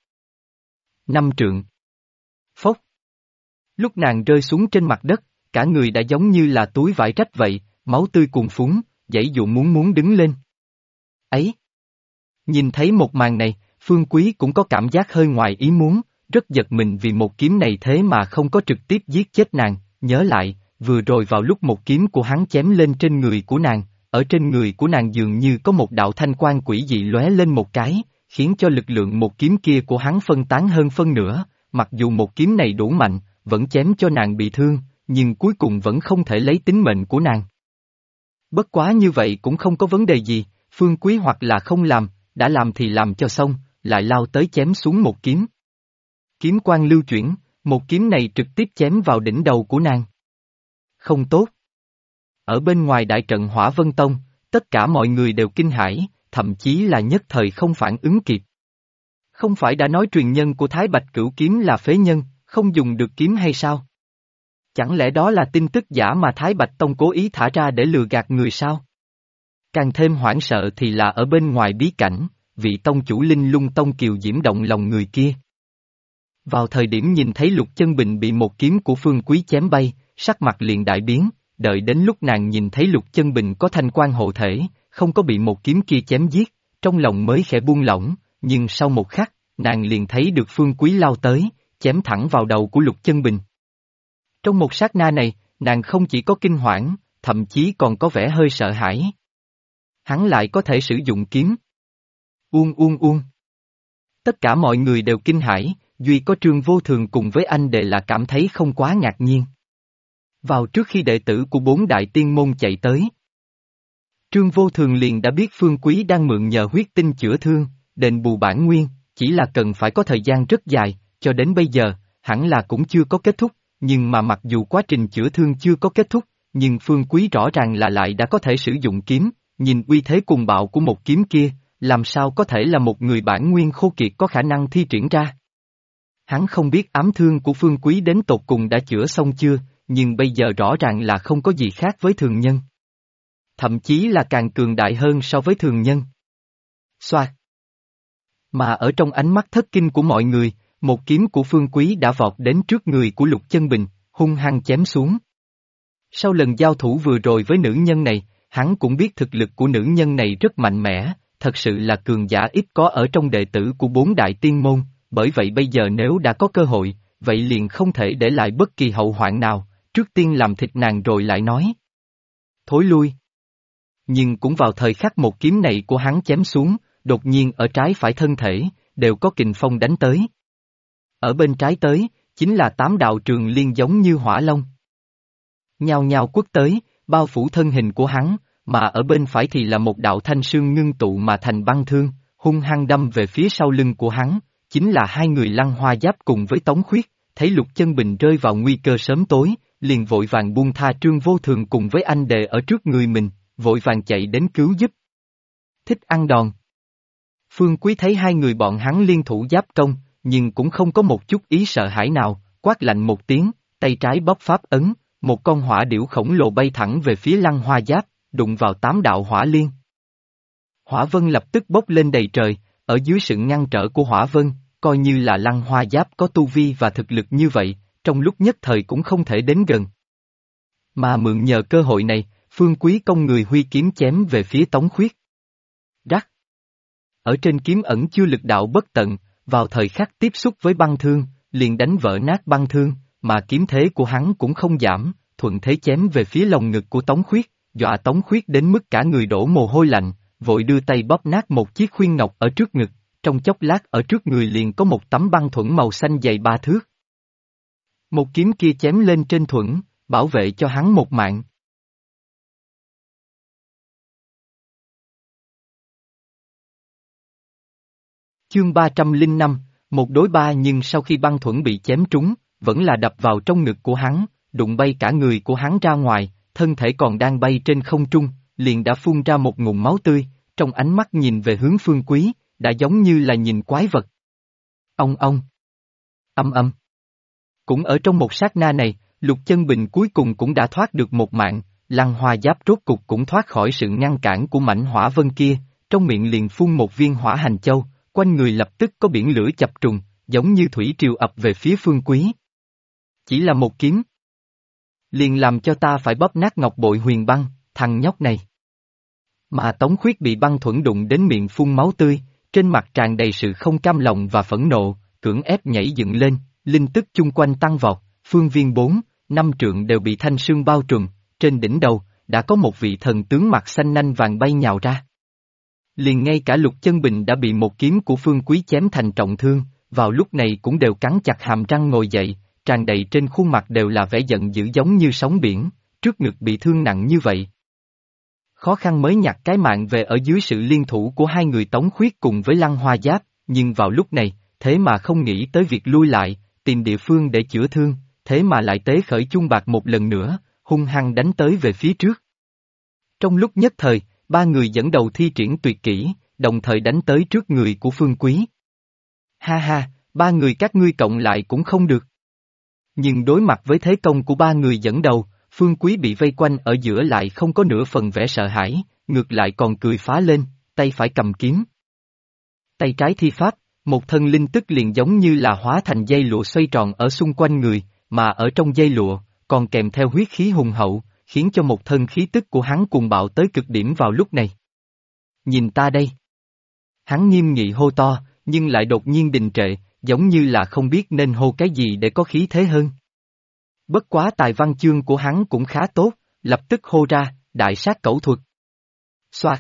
4-5 trượng. Phốc! Lúc nàng rơi xuống trên mặt đất, cả người đã giống như là túi vải rách vậy, máu tươi cuồn phún, giãy dụ muốn đứng lên. Ấy! Nhìn thấy một màn này, Phương Quý cũng có cảm giác hơi ngoài ý muốn, rất giật mình vì một kiếm này thế mà không có trực tiếp giết chết nàng, nhớ lại, vừa rồi vào lúc một kiếm của hắn chém lên trên người của nàng, ở trên người của nàng dường như có một đạo thanh quang quỷ dị lóe lên một cái, khiến cho lực lượng một kiếm kia của hắn phân tán hơn phân nửa, mặc dù một kiếm này đủ mạnh, vẫn chém cho nàng bị thương, nhưng cuối cùng vẫn không thể lấy tính mệnh của nàng. Bất quá như vậy cũng không có vấn đề gì, Phương Quý hoặc là không làm, đã làm thì làm cho xong, lại lao tới chém xuống một kiếm. Kiếm quang lưu chuyển, một kiếm này trực tiếp chém vào đỉnh đầu của nàng. Không tốt. Ở bên ngoài đại trận Hỏa Vân Tông, tất cả mọi người đều kinh hãi, thậm chí là nhất thời không phản ứng kịp. Không phải đã nói truyền nhân của Thái Bạch Cửu Kiếm là phế nhân, không dùng được kiếm hay sao? Chẳng lẽ đó là tin tức giả mà Thái Bạch Tông cố ý thả ra để lừa gạt người sao? Càng thêm hoảng sợ thì là ở bên ngoài bí cảnh, vị tông chủ Linh Lung Tông kiều diễm động lòng người kia. Vào thời điểm nhìn thấy Lục Chân Bình bị một kiếm của Phương Quý chém bay, sắc mặt liền đại biến, đợi đến lúc nàng nhìn thấy Lục Chân Bình có thanh quan hộ thể, không có bị một kiếm kia chém giết, trong lòng mới khẽ buông lỏng, nhưng sau một khắc, nàng liền thấy được Phương Quý lao tới, chém thẳng vào đầu của Lục Chân Bình. Trong một sát na này, nàng không chỉ có kinh hoảng, thậm chí còn có vẻ hơi sợ hãi. Hắn lại có thể sử dụng kiếm. Uông. Tất cả mọi người đều kinh hãi, duy có Trương Vô Thường cùng với anh đệ là cảm thấy không quá ngạc nhiên. Vào trước khi đệ tử của 4 đại tiên môn chạy tới. Trương Vô Thường liền đã biết Phương Quý đang mượn nhờ huyết tinh chữa thương, đền bù bản nguyên, chỉ là cần phải có thời gian rất dài, cho đến bây giờ, hẳn là cũng chưa có kết thúc, nhưng mà mặc dù quá trình chữa thương chưa có kết thúc, nhưng Phương Quý rõ ràng là lại đã có thể sử dụng kiếm, nhìn uy thế cùng bạo của một kiếm kia, làm sao có thể là một người bản nguyên khô kiệt có khả năng thi triển ra. Hắn không biết ám thương của Phương Quý đến tột cùng đã chữa xong chưa, nhưng bây giờ rõ ràng là không có gì khác với thường nhân. Thậm chí là càng cường đại hơn so với thường nhân. Xoạt. Mà ở trong ánh mắt thất kinh của mọi người, một kiếm của Phương Quý đã vọt đến trước người của Lục Chân Bình, hung hăng chém xuống. Sau lần giao thủ vừa rồi với nữ nhân này, hắn cũng biết thực lực của nữ nhân này rất mạnh mẽ, thật sự là cường giả ít có ở trong đệ tử của bốn đại tiên môn, bởi vậy bây giờ nếu đã có cơ hội, vậy liền không thể để lại bất kỳ hậu hoạn nào, trước tiên làm thịt nàng rồi lại nói. Thối lui. Nhưng cũng vào thời khắc một kiếm này của hắn chém xuống, đột nhiên ở trái phải thân thể, đều có kình phong đánh tới. Ở bên trái tới, chính là 8 đạo trường liên giống như hỏa long. Nhao nhao quất tới, bao phủ thân hình của hắn, mà ở bên phải thì là một đạo thanh sương ngưng tụ mà thành băng thương, hung hăng đâm về phía sau lưng của hắn, chính là hai người Lăng Hoa Giáp cùng với Tống Khuyết, thấy Lục Chân Bình rơi vào nguy cơ sớm tối, liền vội vàng buông tha Trương Vô Thường cùng với anh đệ ở trước người mình, vội vàng chạy đến cứu giúp. Thích ăn đòn. Phương Quý thấy hai người bọn hắn liên thủ giáp công, nhưng cũng không có một chút ý sợ hãi nào, quát lạnh một tiếng, tay trái bóp pháp ấn, một con hỏa điểu khổng lồ bay thẳng về phía Lăng Hoa Giáp, đụng vào 8 đạo hỏa liên. Hỏa vân lập tức bốc lên đầy trời, ở dưới sự ngăn trở của hỏa vân, coi như là Lăng Hoa Giáp có tu vi và thực lực như vậy, trong lúc nhất thời cũng không thể đến gần. Mà mượn nhờ cơ hội này, Phương Quý công người huy kiếm chém về phía Tống Khuyết. Rắc. Ở trên kiếm ẩn chưa lực đạo bất tận, vào thời khắc tiếp xúc với băng thương, liền đánh vỡ nát băng thương, mà kiếm thế của hắn cũng không giảm, thuận thế chém về phía lồng ngực của Tống Khuyết, dọa Tống Khuyết đến mức cả người đổ mồ hôi lạnh, vội đưa tay bóp nát một chiếc khuyên ngọc ở trước ngực, trong chốc lát ở trước người liền có một tấm băng thuẫn màu xanh dày 3 thước. Một kiếm kia chém lên trên thuẫn, bảo vệ cho hắn một mạng. Chương 305, 1-3 nhưng sau khi băng thuẫn bị chém trúng, vẫn là đập vào trong ngực của hắn, đụng bay cả người của hắn ra ngoài, thân thể còn đang bay trên không trung, liền đã phun ra một ngụm máu tươi, trong ánh mắt nhìn về hướng Phương Quý, đã giống như là nhìn quái vật. Ong ong. Âm âm. Cũng ở trong một sát na này, Lục Chân Bình cuối cùng cũng đã thoát được một mạng, Lăng Hoa Giáp rốt cục cũng thoát khỏi sự ngăn cản của mảnh hỏa vân kia, trong miệng liền phun một viên hỏa hành châu, quanh người lập tức có biển lửa chập trùng, giống như thủy triều ập về phía Phương Quý. Chỉ là một kiếm. Liền làm cho ta phải bóp nát ngọc bội huyền băng, thằng nhóc này. Mà Tống Khuyết bị băng thuẫn đụng đến miệng phun máu tươi, trên mặt tràn đầy sự không cam lòng và phẫn nộ, cưỡng ép nhảy dựng lên, linh tức chung quanh tăng vọt, phương viên 4-5 trượng đều bị thanh sương bao trùm, trên đỉnh đầu, đã có một vị thần tướng mặt xanh nanh vàng bay nhào ra. Liền ngay cả Lục Chân Bình đã bị một kiếm của Phương Quý chém thành trọng thương, vào lúc này cũng đều cắn chặt hàm răng ngồi dậy, tràn đầy trên khuôn mặt đều là vẻ giận dữ giống như sóng biển, trước ngực bị thương nặng như vậy. Khó khăn mới nhặt cái mạng về ở dưới sự liên thủ của hai người Tống Khuyết cùng với Lăng Hoa Giáp, nhưng vào lúc này, thế mà không nghĩ tới việc lui lại, tìm địa phương để chữa thương, thế mà lại tế khởi chuông bạc một lần nữa, hung hăng đánh tới về phía trước. Trong lúc nhất thời, ba người dẫn đầu thi triển tuyệt kỹ, đồng thời đánh tới trước người của Phương Quý. Ha ha, ba người các ngươi cộng lại cũng không được. Nhưng đối mặt với thế công của ba người dẫn đầu, Phương Quý bị vây quanh ở giữa lại không có nửa phần vẻ sợ hãi, ngược lại còn cười phá lên, tay phải cầm kiếm. Tay trái thi pháp, một thân linh tức liền giống như là hóa thành dây lụa xoay tròn ở xung quanh người, mà ở trong dây lụa, còn kèm theo huyết khí hùng hậu, khiến cho một thân khí tức của hắn cuồng bạo tới cực điểm vào lúc này. Nhìn ta đây. Hắn nghiêm nghị hô to, nhưng lại đột nhiên đình trệ, giống như là không biết nên hô cái gì để có khí thế hơn. Bất quá tài văn chương của hắn cũng khá tốt, lập tức hô ra, đại sát cẩu thuật. Xoạt.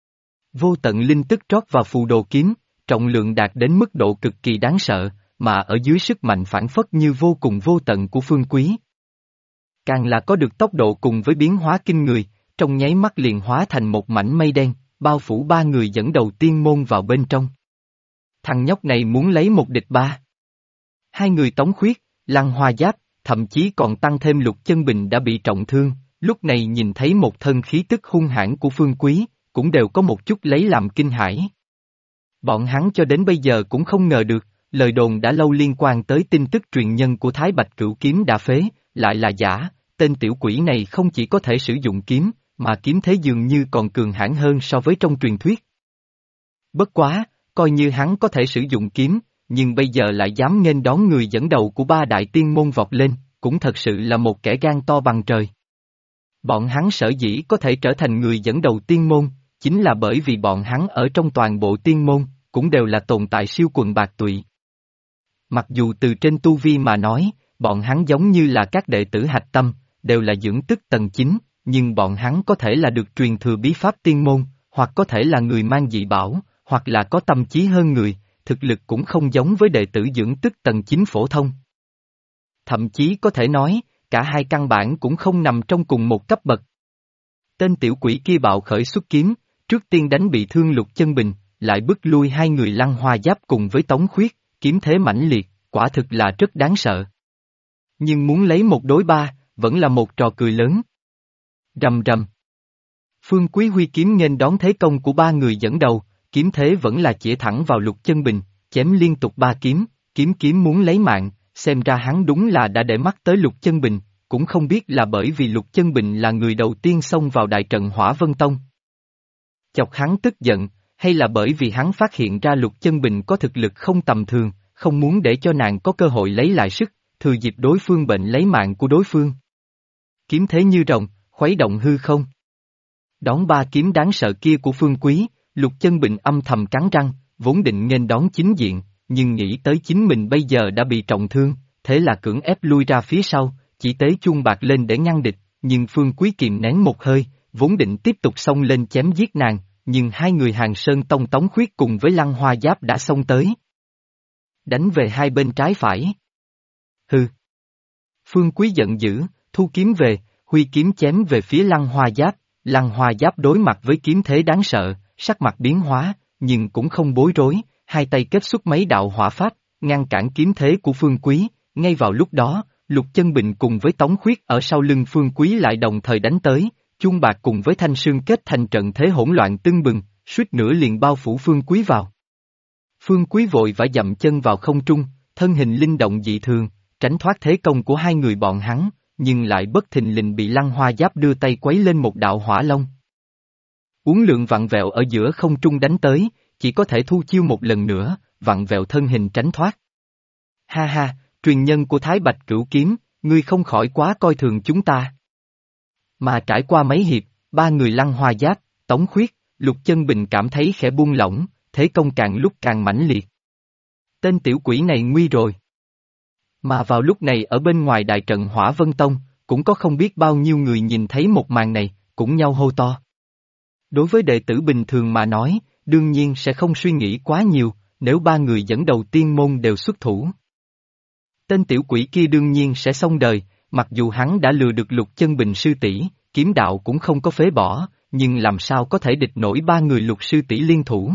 Vô tận linh tức trót vào phù đồ kiếm, trọng lượng đạt đến mức độ cực kỳ đáng sợ, mà ở dưới sức mạnh phản phất như vô cùng vô tận của Phương Quý. Càng là có được tốc độ cùng với biến hóa kinh người, trong nháy mắt liền hóa thành một mảnh mây đen, bao phủ ba người dẫn đầu tiên môn vào bên trong. Thằng nhóc này muốn lấy một địch ba. Hai người Tống Khuyết, Lăng Hoa Giáp, thậm chí còn tăng thêm Lục Chân Bình đã bị trọng thương, lúc này nhìn thấy một thân khí tức hung hãn của Phương Quý, cũng đều có một chút lấy làm kinh hãi. Bọn hắn cho đến bây giờ cũng không ngờ được, lời đồn đã lâu liên quan tới tin tức truyền nhân của Thái Bạch Cửu Kiếm đã phế, lại là giả, tên tiểu quỷ này không chỉ có thể sử dụng kiếm, mà kiếm thế dường như còn cường hãn hơn so với trong truyền thuyết. Bất quá, coi như hắn có thể sử dụng kiếm, nhưng bây giờ lại dám nghênh đón người dẫn đầu của ba đại tiên môn vọt lên, cũng thật sự là một kẻ gan to bằng trời. Bọn hắn sở dĩ có thể trở thành người dẫn đầu tiên môn, chính là bởi vì bọn hắn ở trong toàn bộ tiên môn, cũng đều là tồn tại siêu quần bạc tụy. Mặc dù từ trên tu vi mà nói, bọn hắn giống như là các đệ tử hạch tâm, đều là dưỡng tức tầng 9, nhưng bọn hắn có thể là được truyền thừa bí pháp tiên môn, hoặc có thể là người mang dị bảo, hoặc là có tâm trí hơn người, thực lực cũng không giống với đệ tử dưỡng tức tầng 9 phổ thông. Thậm chí có thể nói, cả hai căn bản cũng không nằm trong cùng một cấp bậc. Tên tiểu quỷ kia bạo khởi xuất kiếm, trước tiên đánh bị thương Lục Chân Bình, lại bức lui hai người Lăng Hoa Giáp cùng với Tống Khuyết, kiếm thế mãnh liệt, quả thực là rất đáng sợ. Nhưng muốn lấy một đối ba, vẫn là một trò cười lớn. Rầm rầm. Phương Quý huy kiếm nghênh đón thế công của ba người dẫn đầu, kiếm thế vẫn là chĩa thẳng vào Lục Chân Bình, chém liên tục ba kiếm, kiếm muốn lấy mạng, xem ra hắn đúng là đã để mắt tới Lục Chân Bình, cũng không biết là bởi vì Lục Chân Bình là người đầu tiên xông vào đại trận Hỏa Vân Tông. Chọc hắn tức giận, hay là bởi vì hắn phát hiện ra Lục Chân Bình có thực lực không tầm thường, không muốn để cho nàng có cơ hội lấy lại sức, thừa dịp đối phương bệnh lấy mạng của đối phương. Kiếm thế như rồng, khuấy động hư không. Đón ba kiếm đáng sợ kia của Phương Quý, Lục Chân Bình âm thầm cắn răng, vốn định nghênh đón chính diện, nhưng nghĩ tới chính mình bây giờ đã bị trọng thương, thế là cưỡng ép lui ra phía sau, chỉ tế chuông bạc lên để ngăn địch, nhưng Phương Quý kìm nén một hơi, vốn định tiếp tục xông lên chém giết nàng, nhưng hai người Hàng Sơn Tông Tống Khuyết cùng với Lăng Hoa Giáp đã xông tới. Đánh về hai bên trái phải. Hừ. Phương Quý giận dữ, thu kiếm về, huy kiếm chém về phía Lăng Hoa Giáp đối mặt với kiếm thế đáng sợ, sắc mặt biến hóa, nhưng cũng không bối rối, hai tay kết xuất mấy đạo hỏa pháp, ngăn cản kiếm thế của Phương Quý, ngay vào lúc đó, Lục Chân Bình cùng với Tống Khuyết ở sau lưng Phương Quý lại đồng thời đánh tới, chuông bạc cùng với thanh sương kết thành trận thế hỗn loạn tưng bừng, suýt nữa liền bao phủ Phương Quý vào. Phương Quý vội vã dậm chân vào không trung, thân hình linh động dị thường, tránh thoát thế công của hai người bọn hắn, nhưng lại bất thình lình bị Lăng Hoa Giáp đưa tay quấy lên một đạo hỏa long. Uốn lượn vặn vẹo ở giữa không trung đánh tới, chỉ có thể thu chiêu một lần nữa, vặn vẹo thân hình tránh thoát. Ha ha, truyền nhân của Thái Bạch Cửu Kiếm, ngươi không khỏi quá coi thường chúng ta. Mà trải qua mấy hiệp, ba người Lăng Hoa Giáp, Tống Khuyết, Lục Chân Bình cảm thấy khẽ buông lỏng, thế công càng lúc càng mãnh liệt. Tên tiểu quỷ này nguy rồi. Mà vào lúc này ở bên ngoài đại trận Hỏa Vân Tông, cũng có không biết bao nhiêu người nhìn thấy một màn này, cũng nhau hô to. Đối với đệ tử bình thường mà nói, đương nhiên sẽ không suy nghĩ quá nhiều, nếu ba người dẫn đầu tiên môn đều xuất thủ. Tên tiểu quỷ kia đương nhiên sẽ xong đời, mặc dù hắn đã lừa được Lục Chân Bình sư tỷ, kiếm đạo cũng không có phế bỏ, nhưng làm sao có thể địch nổi ba người Lục sư tỷ liên thủ.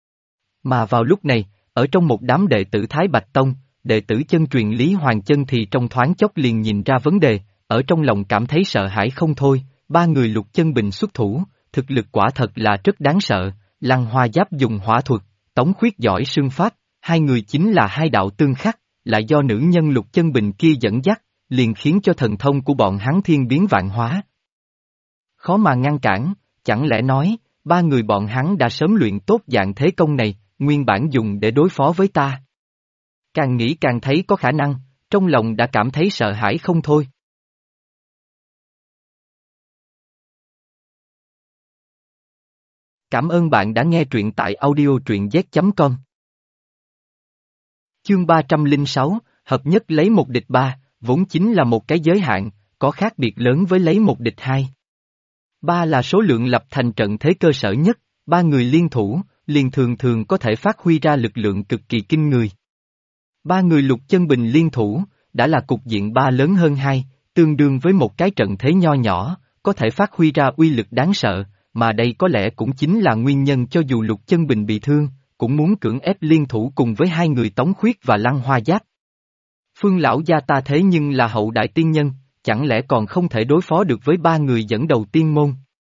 Mà vào lúc này, ở trong một đám đệ tử Thái Bạch Tông, đệ tử chân truyền Lý Hoàng Chân thì trong thoáng chốc liền nhìn ra vấn đề, ở trong lòng cảm thấy sợ hãi không thôi, ba người Lục Chân Bình xuất thủ, thực lực quả thật là rất đáng sợ, Lăng Hoa Giáp dùng hỏa thuật, Tống Khuyết giỏi xương pháp, hai người chính là hai đạo tương khắc, lại do nữ nhân Lục Chân Bình kia dẫn dắt, liền khiến cho thần thông của bọn hắn thiên biến vạn hóa. Khó mà ngăn cản, chẳng lẽ nói, ba người bọn hắn đã sớm luyện tốt dạng thế công này, nguyên bản dùng để đối phó với ta. Càng nghĩ càng thấy có khả năng, trong lòng đã cảm thấy sợ hãi không thôi. Cảm ơn bạn đã nghe truyện tại audio truyện z.com. Chương 306, hợp nhất lấy một địch ba, vốn chính là một cái giới hạn, có khác biệt lớn với lấy một địch hai. Ba là số lượng lập thành trận thế cơ sở nhất, ba người liên thủ, liền thường thường có thể phát huy ra lực lượng cực kỳ kinh người. Ba người Lục Chân Bình liên thủ, đã là cục diện ba lớn hơn hai, tương đương với một cái trận thế nho nhỏ, có thể phát huy ra uy lực đáng sợ, mà đây có lẽ cũng chính là nguyên nhân cho dù Lục Chân Bình bị thương, cũng muốn cưỡng ép liên thủ cùng với hai người Tống Khuyết và Lăng Hoa Giáp. Phương lão gia ta thế nhưng là hậu đại tiên nhân, chẳng lẽ còn không thể đối phó được với ba người dẫn đầu tiên môn?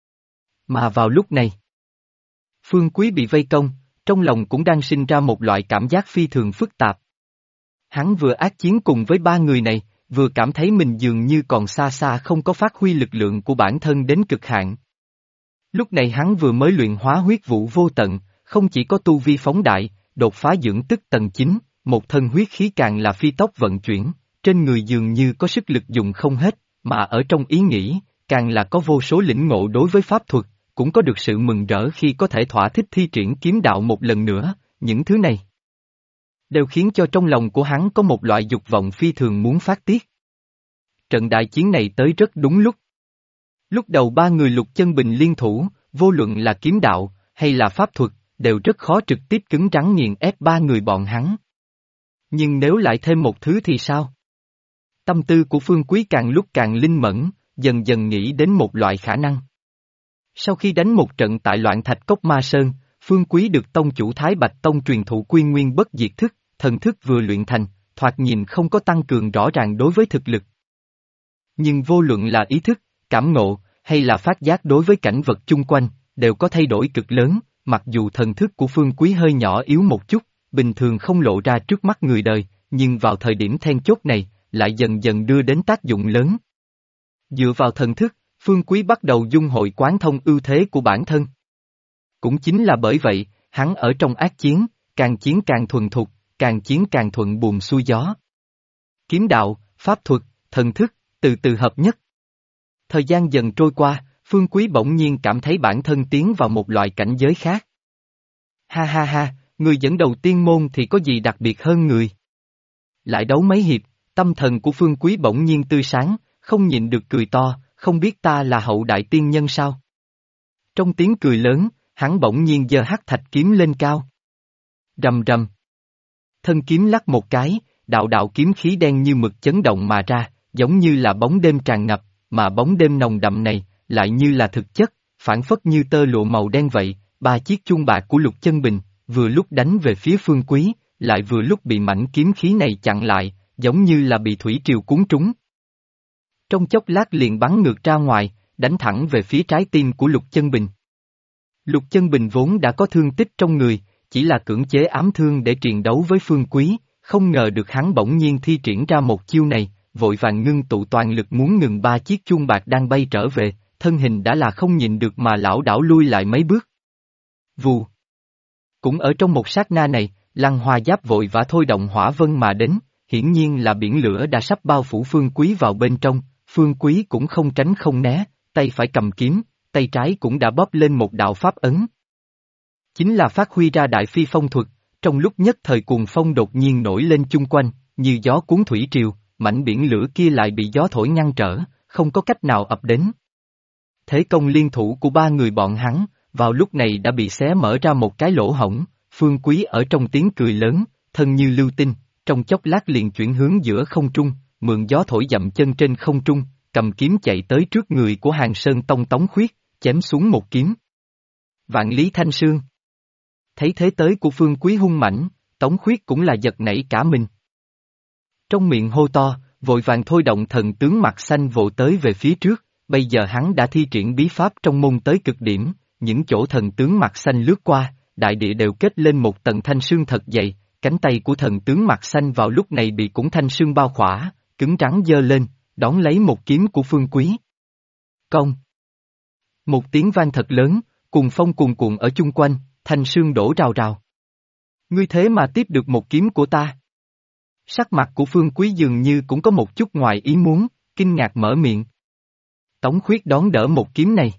Mà vào lúc này, Phương Quý bị vây công, trong lòng cũng đang sinh ra một loại cảm giác phi thường phức tạp. Hắn vừa ác chiến cùng với ba người này, vừa cảm thấy mình dường như còn xa xa không có phát huy lực lượng của bản thân đến cực hạn. Lúc này hắn vừa mới luyện hóa huyết vũ vô tận, không chỉ có tu vi phóng đại, đột phá dưỡng tức tầng 9, một thân huyết khí càng là phi tốc vận chuyển, trên người dường như có sức lực dùng không hết, mà ở trong ý nghĩ, càng là có vô số lĩnh ngộ đối với pháp thuật, cũng có được sự mừng rỡ khi có thể thỏa thích thi triển kiếm đạo một lần nữa, những thứ này đều khiến cho trong lòng của hắn có một loại dục vọng phi thường muốn phát tiết. Trận đại chiến này tới rất đúng lúc. Lúc đầu ba người Lục Chân Bình liên thủ, vô luận là kiếm đạo, hay là pháp thuật, đều rất khó trực tiếp cứng rắn nghiền ép ba người bọn hắn. Nhưng nếu lại thêm một thứ thì sao? Tâm tư của Phương Quý càng lúc càng linh mẫn, dần dần nghĩ đến một loại khả năng. Sau khi đánh một trận tại Loạn Thạch Cốc Ma Sơn, Phương Quý được tông chủ Thái Bạch Tông truyền thụ Quy Nguyên Bất Diệt Thức, thần thức vừa luyện thành, thoạt nhìn không có tăng cường rõ ràng đối với thực lực. Nhưng vô luận là ý thức, cảm ngộ, hay là phát giác đối với cảnh vật chung quanh, đều có thay đổi cực lớn, mặc dù thần thức của Phương Quý hơi nhỏ yếu một chút, bình thường không lộ ra trước mắt người đời, nhưng vào thời điểm then chốt này, lại dần dần đưa đến tác dụng lớn. Dựa vào thần thức, Phương Quý bắt đầu dung hội quán thông ưu thế của bản thân. Cũng chính là bởi vậy, hắn ở trong ác chiến càng thuần thục, càng chiến càng thuận buồm xuôi gió. Kiếm đạo, pháp thuật, thần thức, từ từ hợp nhất. Thời gian dần trôi qua, Phương Quý bỗng nhiên cảm thấy bản thân tiến vào một loại cảnh giới khác. Ha ha ha, người dẫn đầu tiên môn thì có gì đặc biệt hơn người? Lại đấu mấy hiệp, tâm thần của Phương Quý bỗng nhiên tươi sáng, không nhịn được cười to, không biết ta là hậu đại tiên nhân sao? Trong tiếng cười lớn, hắn bỗng nhiên giơ hắc thạch kiếm lên cao. Rầm rầm. Thân kiếm lắc một cái, đạo đạo kiếm khí đen như mực chấn động mà ra, giống như là bóng đêm tràn ngập, mà bóng đêm nồng đậm này, lại như là thực chất, phản phất như tơ lụa màu đen vậy, ba chiếc chuông bạc của Lục Chân Bình, vừa lúc đánh về phía Phương Quý, lại vừa lúc bị mảnh kiếm khí này chặn lại, giống như là bị thủy triều cuốn trúng. Trong chốc lát liền bắn ngược ra ngoài, đánh thẳng về phía trái tim của Lục Chân Bình. Lục Chân Bình vốn đã có thương tích trong người, chỉ là cưỡng chế ám thương để triền đấu với Phương Quý, không ngờ được hắn bỗng nhiên thi triển ra một chiêu này, vội vàng ngưng tụ toàn lực muốn ngừng ba chiếc chuông bạc đang bay trở về, thân hình đã là không nhìn được mà lảo đảo lui lại mấy bước. Vù. Cũng ở trong một sát na này, Lăng Hoa Giáp vội vã thôi động hỏa vân mà đến, hiển nhiên là biển lửa đã sắp bao phủ Phương Quý vào bên trong, Phương Quý cũng không tránh không né, tay phải cầm kiếm, tay trái cũng đã bóp lên một đạo pháp ấn. Chính là phát huy ra đại phi phong thuật, trong lúc nhất thời cuồng phong đột nhiên nổi lên chung quanh, như gió cuốn thủy triều, mảnh biển lửa kia lại bị gió thổi ngăn trở, không có cách nào ập đến. Thế công liên thủ của ba người bọn hắn, vào lúc này đã bị xé mở ra một cái lỗ hổng, Phương Quý ở trong tiếng cười lớn, thân như lưu tinh, trong chốc lát liền chuyển hướng giữa không trung, mượn gió thổi dậm chân trên không trung, cầm kiếm chạy tới trước người của Hàng Sơn Tông Tống Khuyết, chém xuống một kiếm. Vạn Lý Thanh Sương. Thấy thế tới của Phương Quý hung mãnh, Tống Khuyết cũng là giật nảy cả mình. Trong miệng hô to, vội vàng thôi động thần tướng mặt xanh vồ tới về phía trước, bây giờ hắn đã thi triển bí pháp trong môn tới cực điểm, những chỗ thần tướng mặt xanh lướt qua, đại địa đều kết lên một tầng thanh sương thật dày, cánh tay của thần tướng mặt xanh vào lúc này bị cũng thanh sương bao khỏa, cứng rắn giơ lên, đón lấy một kiếm của Phương Quý. Công. Một tiếng vang thật lớn, cùng phong cuồn cuộn ở chung quanh, thanh sương đổ rào rào. Ngươi thế mà tiếp được một kiếm của ta. Sắc mặt của Phương Quý dường như cũng có một chút ngoài ý muốn, kinh ngạc mở miệng. Tống Khuyết đón đỡ một kiếm này.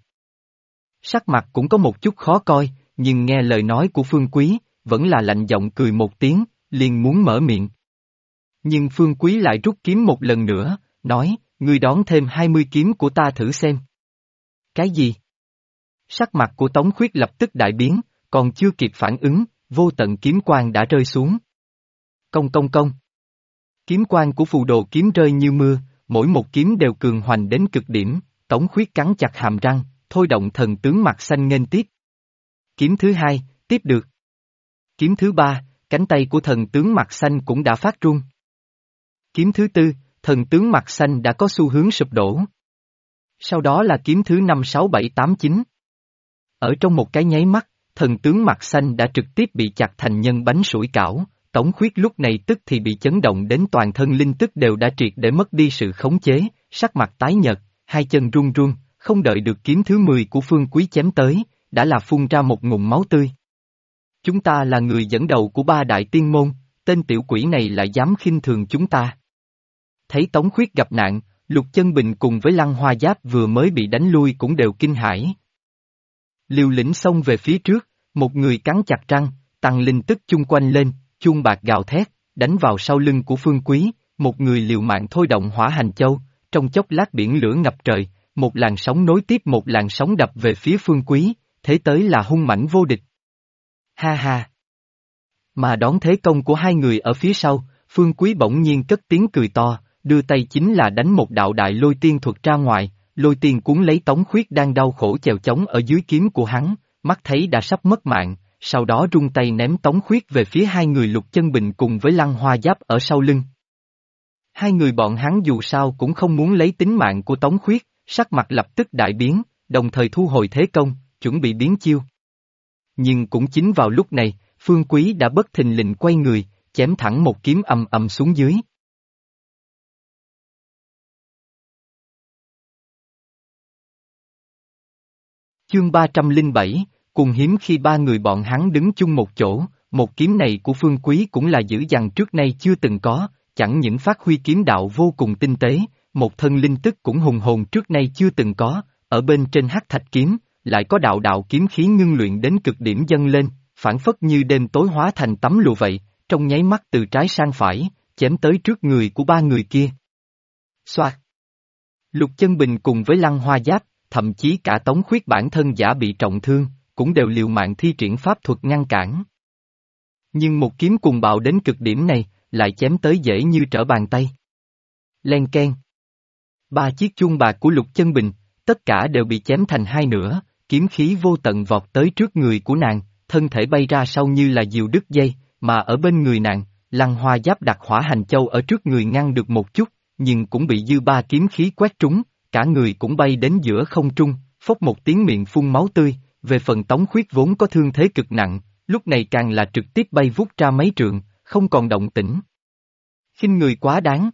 Sắc mặt cũng có một chút khó coi, nhưng nghe lời nói của Phương Quý, vẫn là lạnh giọng cười một tiếng, liền muốn mở miệng. Nhưng Phương Quý lại rút kiếm một lần nữa, nói, ngươi đón thêm 20 kiếm của ta thử xem. Cái gì? Sắc mặt của Tống Khuyết lập tức đại biến, còn chưa kịp phản ứng, vô tận kiếm quang đã rơi xuống. Công công công. Kiếm quang của phù đồ kiếm rơi như mưa, mỗi một kiếm đều cường hoành đến cực điểm, Tống Khuyết cắn chặt hàm răng, thôi động thần tướng mặt xanh nghênh tiếp. Kiếm thứ hai, tiếp được. Kiếm thứ ba, cánh tay của thần tướng mặt xanh cũng đã phát run. Kiếm thứ tư, thần tướng mặt xanh đã có xu hướng sụp đổ. Sau đó là kiếm thứ 5 6 7 8 9. Ở trong một cái nháy mắt, thần tướng mặt xanh đã trực tiếp bị chặt thành nhân bánh sủi cảo, Tống Khuyết lúc này tức thì bị chấn động đến toàn thân linh tức đều đã triệt để mất đi sự khống chế, sắc mặt tái nhợt, hai chân run run, không đợi được kiếm thứ 10 của Phương Quý chém tới, đã là phun ra một ngụm máu tươi. Chúng ta là người dẫn đầu của ba đại tiên môn, tên tiểu quỷ này lại dám khinh thường chúng ta. Thấy Tống Khuyết gặp nạn, Lục Chân Bình cùng với Lăng Hoa Giáp vừa mới bị đánh lui cũng đều kinh hãi. Liều lĩnh xông về phía trước, một người cắn chặt răng, tăng linh tức chung quanh lên, chuông bạc gào thét, đánh vào sau lưng của Phương Quý, một người liều mạng thôi động hỏa hành châu, trong chốc lát biển lửa ngập trời, một làn sóng nối tiếp một làn sóng đập về phía Phương Quý, thế tới là hung mãnh vô địch. Ha ha! Mà đón thế công của hai người ở phía sau, Phương Quý bỗng nhiên cất tiếng cười to, đưa tay chính là đánh một đạo đại lôi tiên thuật ra ngoài, lôi tiên cuốn lấy Tống Khuyết đang đau khổ chèo chống ở dưới kiếm của hắn, mắt thấy đã sắp mất mạng, sau đó rung tay ném Tống Khuyết về phía hai người Lục Chân Bình cùng với Lăng Hoa Giáp ở sau lưng. Hai người bọn hắn dù sao cũng không muốn lấy tính mạng của Tống Khuyết, sắc mặt lập tức đại biến, đồng thời thu hồi thế công, chuẩn bị biến chiêu. Nhưng cũng chính vào lúc này, Phương Quý đã bất thình lình quay người, chém thẳng một kiếm ầm ầm xuống dưới. Chương 307, cùng hiếm khi ba người bọn hắn đứng chung một chỗ, một kiếm này của Phương Quý cũng là dữ dằn trước nay chưa từng có, chẳng những phát huy kiếm đạo vô cùng tinh tế, một thân linh tức cũng hùng hồn trước nay chưa từng có, ở bên trên hắc thạch kiếm, lại có đạo đạo kiếm khí ngưng luyện đến cực điểm dâng lên, phảng phất như đêm tối hóa thành tấm lụa vậy, trong nháy mắt từ trái sang phải, chém tới trước người của ba người kia. Xoạt! Lục Chân Bình cùng với Lăng Hoa Giáp, thậm chí cả Tống Khuyết bản thân giả bị trọng thương, cũng đều liều mạng thi triển pháp thuật ngăn cản. Nhưng một kiếm cùng bạo đến cực điểm này, lại chém tới dễ như trở bàn tay. Len keng. Ba chiếc chuông bạc của Lục Chân Bình, tất cả đều bị chém thành hai nửa, kiếm khí vô tận vọt tới trước người của nàng, thân thể bay ra sau như là diều đứt dây, mà ở bên người nàng, Lăng Hoa Giáp đặt hỏa hành châu ở trước người ngăn được một chút, nhưng cũng bị dư ba kiếm khí quét trúng, cả người cũng bay đến giữa không trung, phốc một tiếng miệng phun máu tươi, về phần Tống Khuyết vốn có thương thế cực nặng, lúc này càng là trực tiếp bay vút ra mấy trượng, không còn động tĩnh. Khinh người quá đáng.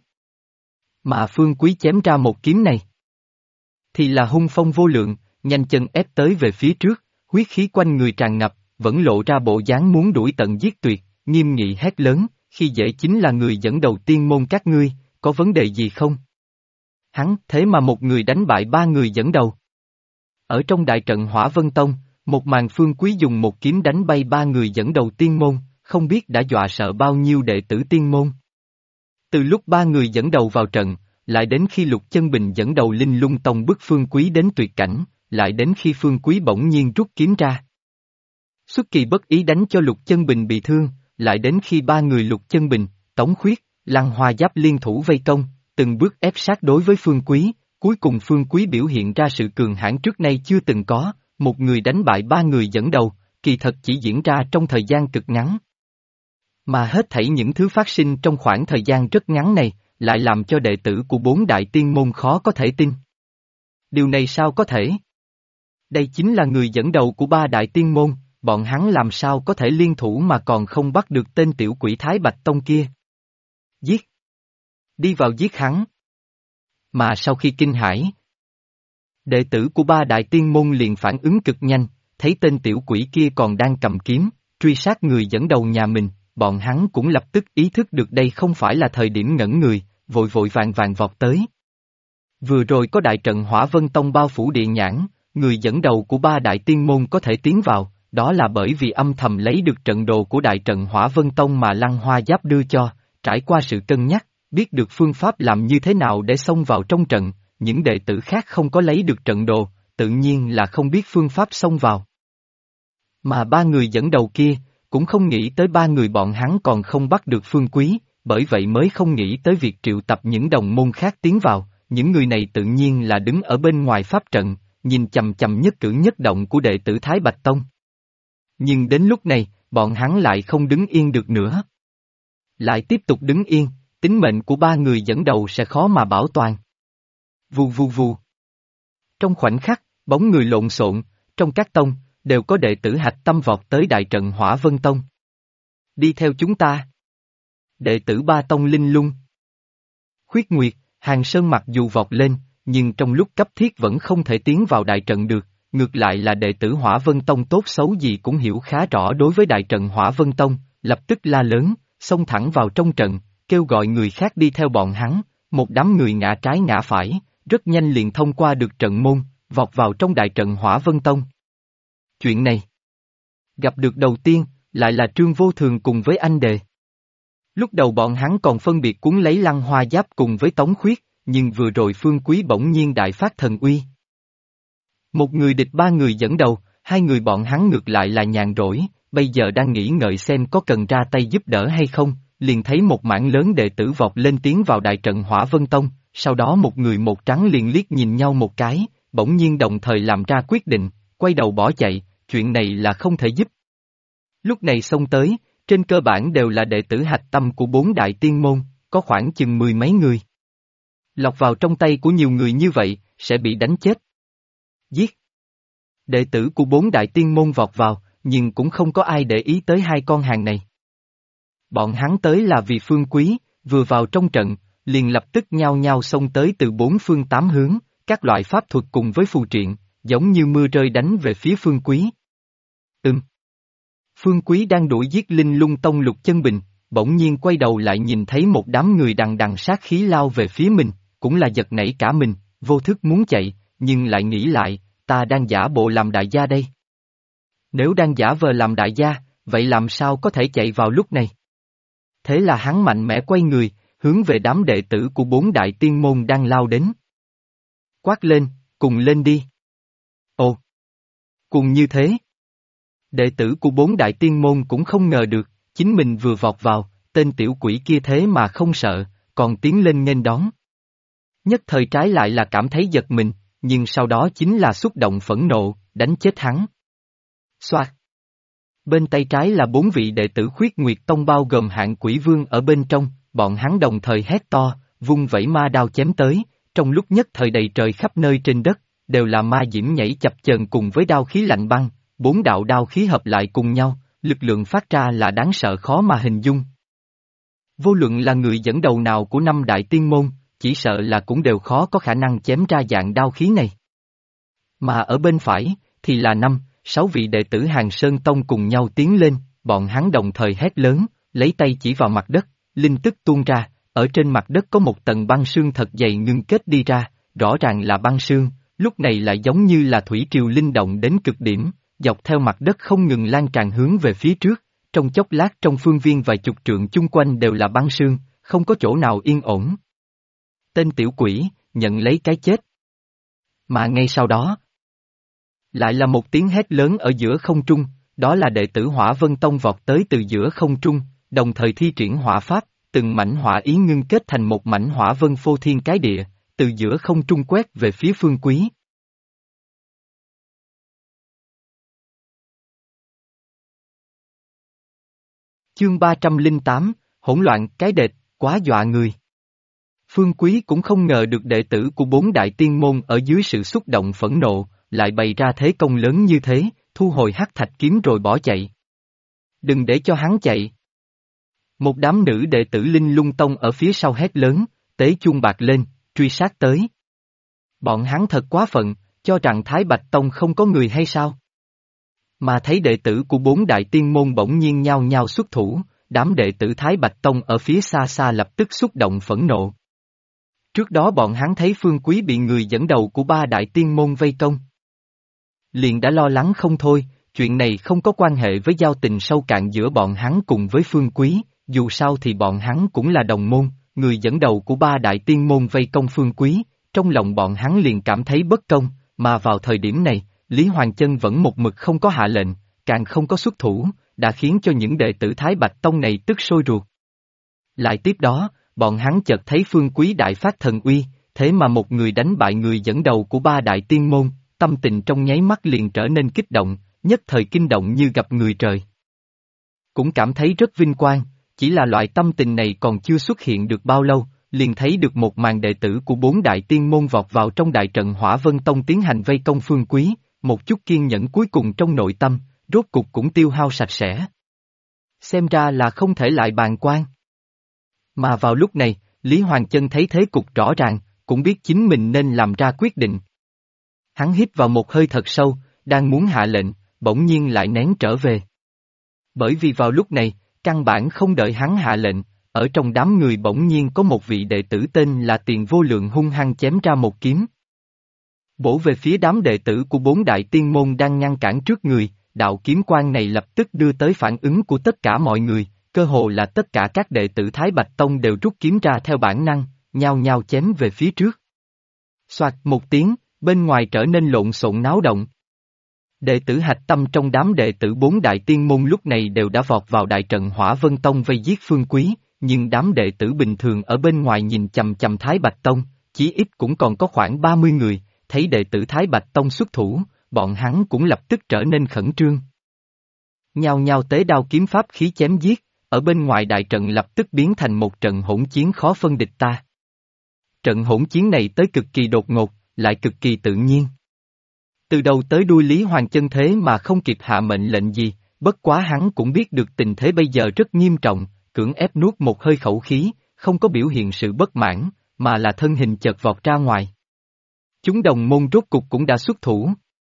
Mà Phương Quý chém ra một kiếm này, thì là hung phong vô lượng, nhanh chân ép tới về phía trước, huyết khí quanh người tràn ngập, vẫn lộ ra bộ dáng muốn đuổi tận giết tuyệt, nghiêm nghị hét lớn, khi dễ chính là người dẫn đầu tiên môn các ngươi, có vấn đề gì không? Hắn, thế mà một người đánh bại ba người dẫn đầu. Ở trong đại trận Hỏa Vân Tông, một màn Phương Quý dùng một kiếm đánh bay ba người dẫn đầu tiên môn, không biết đã dọa sợ bao nhiêu đệ tử tiên môn. Từ lúc ba người dẫn đầu vào trận, lại đến khi Lục Chân Bình dẫn đầu Linh Lung Tông bức Phương Quý đến tuyệt cảnh, lại đến khi Phương Quý bỗng nhiên rút kiếm ra. Xuất kỳ bất ý đánh cho Lục Chân Bình bị thương, lại đến khi ba người Lục Chân Bình, Tống Khuyết, Lăng Hoa Giáp liên thủ vây công, từng bước ép sát đối với Phương Quý, cuối cùng Phương Quý biểu hiện ra sự cường hãn trước nay chưa từng có, một người đánh bại ba người dẫn đầu, kỳ thật chỉ diễn ra trong thời gian cực ngắn. Mà hết thảy những thứ phát sinh trong khoảng thời gian rất ngắn này, lại làm cho đệ tử của bốn đại tiên môn khó có thể tin. Điều này sao có thể? Đây chính là người dẫn đầu của ba đại tiên môn, bọn hắn làm sao có thể liên thủ mà còn không bắt được tên tiểu quỷ Thái Bạch Tông kia. Giết! Đi vào giết hắn! Mà sau khi kinh hãi, đệ tử của ba đại tiên môn liền phản ứng cực nhanh, thấy tên tiểu quỷ kia còn đang cầm kiếm, truy sát người dẫn đầu nhà mình, bọn hắn cũng lập tức ý thức được đây không phải là thời điểm ngẩn người, vội vội vàng vàng vọt tới. Vừa rồi có đại trận Hỏa Vân Tông bao phủ địa nhãn, người dẫn đầu của ba đại tiên môn có thể tiến vào, đó là bởi vì âm thầm lấy được trận đồ của đại trận Hỏa Vân Tông mà Lăng Hoa Giáp đưa cho, trải qua sự cân nhắc, biết được phương pháp làm như thế nào để xông vào trong trận, những đệ tử khác không có lấy được trận đồ, tự nhiên là không biết phương pháp xông vào. Mà ba người dẫn đầu kia, cũng không nghĩ tới ba người bọn hắn còn không bắt được Phương Quý, bởi vậy mới không nghĩ tới việc triệu tập những đồng môn khác tiến vào, những người này tự nhiên là đứng ở bên ngoài pháp trận, nhìn chằm chằm nhất cử nhất động của đệ tử Thái Bạch Tông. Nhưng đến lúc này, bọn hắn lại không đứng yên được nữa. Lại tiếp tục đứng yên, tính mệnh của ba người dẫn đầu sẽ khó mà bảo toàn. Vù vù vù. Trong khoảnh khắc, bóng người lộn xộn, trong các tông, đều có đệ tử hạch tâm vọt tới đại trận Hỏa Vân Tông. Đi theo chúng ta. Đệ tử ba tông linh lung. Khuyết Nguyệt, Hàng Sơn mặc dù vọt lên, nhưng trong lúc cấp thiết vẫn không thể tiến vào đại trận được, ngược lại là đệ tử Hỏa Vân Tông tốt xấu gì cũng hiểu khá rõ đối với đại trận Hỏa Vân Tông, lập tức la lớn, xông thẳng vào trong trận, kêu gọi người khác đi theo bọn hắn, một đám người ngã trái ngã phải, rất nhanh liền thông qua được trận môn, vọt vào trong đại trận Hỏa Vân Tông. Chuyện này gặp được đầu tiên, lại là Trương Vô Thường cùng với anh Đề. Lúc đầu bọn hắn còn phân biệt cuốn lấy Lăng Hoa Giáp cùng với Tống Khuyết, nhưng vừa rồi Phương Quý bỗng nhiên đại phát thần uy. Một người địch ba người dẫn đầu, hai người bọn hắn ngược lại là nhàn rỗi, bây giờ đang nghĩ ngợi xem có cần ra tay giúp đỡ hay không, liền thấy một mảng lớn đệ tử vọt lên tiến vào đại trận Hỏa Vân Tông, sau đó một người một trắng liền liếc nhìn nhau một cái, bỗng nhiên đồng thời làm ra quyết định, quay đầu bỏ chạy, chuyện này là không thể giúp. Lúc này xông tới, trên cơ bản đều là đệ tử hạch tâm của bốn đại tiên môn, có khoảng chừng mười mấy người. Lọt vào trong tay của nhiều người như vậy, sẽ bị đánh chết. Giết! Đệ tử của bốn đại tiên môn vọt vào, nhưng cũng không có ai để ý tới hai con hàng này. Bọn hắn tới là vì Phương Quý, vừa vào trong trận, liền lập tức nhao nhao xông tới từ bốn phương tám hướng, các loại pháp thuật cùng với phù triện, giống như mưa rơi đánh về phía Phương Quý. Phương Quý đang đuổi giết Linh Lung Tông Lục Chân Bình, bỗng nhiên quay đầu lại nhìn thấy một đám người đằng đằng sát khí lao về phía mình, cũng là giật nảy cả mình, vô thức muốn chạy, nhưng lại nghĩ lại, ta đang giả bộ làm đại gia đây. Nếu đang giả vờ làm đại gia, vậy làm sao có thể chạy vào lúc này? Thế là hắn mạnh mẽ quay người, hướng về đám đệ tử của bốn đại tiên môn đang lao đến. Quát lên, cùng lên đi. Ồ! Cùng như thế. Đệ tử của bốn đại tiên môn cũng không ngờ được, chính mình vừa vọt vào, tên tiểu quỷ kia thế mà không sợ, còn tiến lên nghênh đón. Nhất thời trái lại là cảm thấy giật mình, nhưng sau đó chính là xúc động phẫn nộ, đánh chết hắn. Xoạt! Bên tay trái là bốn vị đệ tử Khuyết Nguyệt Tông bao gồm Hạng Quỷ Vương ở bên trong, bọn hắn đồng thời hét to, vung vẩy ma đao chém tới, trong lúc nhất thời đầy trời khắp nơi trên đất, đều là ma diễm nhảy chập chờn cùng với đao khí lạnh băng, bốn đạo đao khí hợp lại cùng nhau, lực lượng phát ra là đáng sợ khó mà hình dung. Vô luận là người dẫn đầu nào của năm đại tiên môn, chỉ sợ là cũng đều khó có khả năng chém ra dạng đao khí này. Mà ở bên phải, thì là 5, 6 vị đệ tử Hàng Sơn Tông cùng nhau tiến lên, bọn hắn đồng thời hét lớn, lấy tay chỉ vào mặt đất, linh tức tuôn ra, ở trên mặt đất có một tầng băng sương thật dày ngưng kết đi ra, rõ ràng là băng sương, lúc này lại giống như là thủy triều linh động đến cực điểm, dọc theo mặt đất không ngừng lan tràn hướng về phía trước, trong chốc lát trong phương viên vài chục trượng chung quanh đều là băng sương, không có chỗ nào yên ổn. Tên tiểu quỷ, nhận lấy cái chết. Mà ngay sau đó, lại là một tiếng hét lớn ở giữa không trung, đó là đệ tử Hỏa Vân Tông vọt tới từ giữa không trung, đồng thời thi triển hỏa pháp, từng mảnh hỏa ý ngưng kết thành một mảnh hỏa vân phô thiên cái địa, từ giữa không trung quét về phía Phương Quý. Chương 308, hỗn loạn cái đệt, quá dọa người. Phương Quý cũng không ngờ được đệ tử của bốn đại tiên môn ở dưới sự xúc động phẫn nộ, lại bày ra thế công lớn như thế, thu hồi hắc thạch kiếm rồi bỏ chạy. Đừng để cho hắn chạy. Một đám nữ đệ tử Linh Lung Tông ở phía sau hét lớn, tế chuông bạc lên, truy sát tới. Bọn hắn thật quá phận, cho rằng Thái Bạch Tông không có người hay sao? Mà thấy đệ tử của bốn đại tiên môn bỗng nhiên nhao nhao xuất thủ, đám đệ tử Thái Bạch Tông ở phía xa xa lập tức xúc động phẫn nộ. Trước đó bọn hắn thấy Phương Quý bị người dẫn đầu của ba đại tiên môn vây công. Liền đã lo lắng không thôi, chuyện này không có quan hệ với giao tình sâu cạn giữa bọn hắn cùng với Phương Quý, dù sao thì bọn hắn cũng là đồng môn, người dẫn đầu của ba đại tiên môn vây công Phương Quý, trong lòng bọn hắn liền cảm thấy bất công, mà vào thời điểm này, Lý Hoàng Chân vẫn một mực không có hạ lệnh, càng không có xuất thủ, đã khiến cho những đệ tử Thái Bạch Tông này tức sôi ruột. Lại tiếp đó, bọn hắn chợt thấy Phương Quý đại phát thần uy, thế mà một người đánh bại người dẫn đầu của ba đại tiên môn, tâm tình trong nháy mắt liền trở nên kích động, nhất thời kinh động như gặp người trời. Cũng cảm thấy rất vinh quang, chỉ là loại tâm tình này còn chưa xuất hiện được bao lâu, liền thấy được một màn đệ tử của bốn đại tiên môn vọt vào trong đại trận Hỏa Vân Tông tiến hành vây công Phương Quý, một chút kiên nhẫn cuối cùng trong nội tâm, rốt cục cũng tiêu hao sạch sẽ. Xem ra là không thể lại bàng quan. Mà vào lúc này, Lý Hoàng Chân thấy thế cục rõ ràng, cũng biết chính mình nên làm ra quyết định. Hắn hít vào một hơi thật sâu, đang muốn hạ lệnh, bỗng nhiên lại nén trở về. Bởi vì vào lúc này, căn bản không đợi hắn hạ lệnh, ở trong đám người bỗng nhiên có một vị đệ tử tên là Tiền Vô Lượng hung hăng chém ra một kiếm. Bổ về phía đám đệ tử của bốn đại tiên môn đang ngăn cản trước người, đạo kiếm quang này lập tức đưa tới phản ứng của tất cả mọi người, cơ hồ là tất cả các đệ tử Thái Bạch Tông đều rút kiếm ra theo bản năng, nhao nhao chém về phía trước. Soạt một tiếng, bên ngoài trở nên lộn xộn náo động. Đệ tử hạch tâm trong đám đệ tử bốn đại tiên môn lúc này đều đã vọt vào đại trận Hỏa Vân Tông vây giết Phương Quý, nhưng đám đệ tử bình thường ở bên ngoài nhìn chằm chằm Thái Bạch Tông, chí ít cũng còn có khoảng 30 người, thấy đệ tử Thái Bạch Tông xuất thủ, bọn hắn cũng lập tức trở nên khẩn trương. Nhao nhao tế đao kiếm pháp khí chém giết, ở bên ngoài đại trận lập tức biến thành một trận hỗn chiến khó phân địch ta. Trận hỗn chiến này tới cực kỳ đột ngột, lại cực kỳ tự nhiên. Từ đầu tới đuôi Lý Hoàng Chân thế mà không kịp hạ mệnh lệnh gì, bất quá hắn cũng biết được tình thế bây giờ rất nghiêm trọng, cưỡng ép nuốt một hơi khẩu khí, không có biểu hiện sự bất mãn, mà là thân hình chợt vọt ra ngoài. Chúng đồng môn rốt cục cũng đã xuất thủ.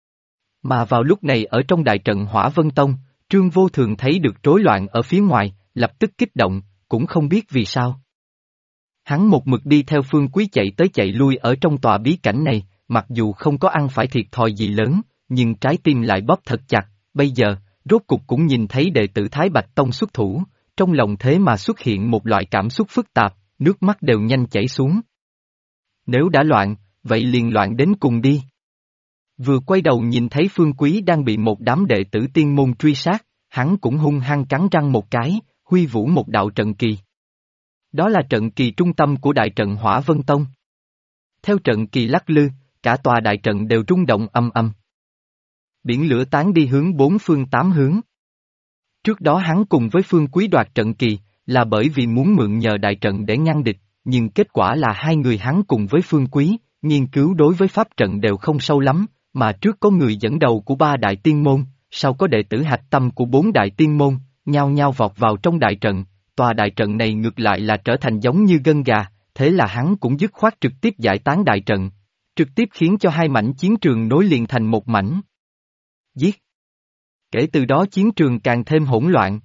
Mà vào lúc này ở trong đại trận Hỏa Vân Tông, Trương Vô Thường thấy được rối loạn ở phía ngoài, lập tức kích động, cũng không biết vì sao. Hắn một mực đi theo Phương Quý chạy tới chạy lui ở trong tòa bí cảnh này, mặc dù không có ăn phải thiệt thòi gì lớn, nhưng trái tim lại bóp thật chặt, bây giờ, rốt cục cũng nhìn thấy đệ tử Thái Bạch Tông xuất thủ, trong lòng thế mà xuất hiện một loại cảm xúc phức tạp, nước mắt đều nhanh chảy xuống. Nếu đã loạn, vậy liền loạn đến cùng đi. Vừa quay đầu nhìn thấy Phương Quý đang bị một đám đệ tử tiên môn truy sát, hắn cũng hung hăng cắn răng một cái, huy vũ một đạo trận kỳ. Đó là trận kỳ trung tâm của đại trận Hỏa Vân Tông. Theo trận kỳ lắc lư, cả tòa đại trận đều rung động âm âm. Biển lửa tán đi hướng bốn phương tám hướng. Trước đó hắn cùng với Phương Quý đoạt trận kỳ, là bởi vì muốn mượn nhờ đại trận để ngăn địch, nhưng kết quả là hai người hắn cùng với Phương Quý, nghiên cứu đối với pháp trận đều không sâu lắm, mà trước có người dẫn đầu của ba đại tiên môn, sau có đệ tử hạch tâm của bốn đại tiên môn, nhao nhao vọt vào trong đại trận, tòa đại trận này ngược lại là trở thành giống như gân gà, thế là hắn cũng dứt khoát trực tiếp giải tán đại trận, trực tiếp khiến cho hai mảnh chiến trường nối liền thành một mảnh. Giết! Kể từ đó chiến trường càng thêm hỗn loạn.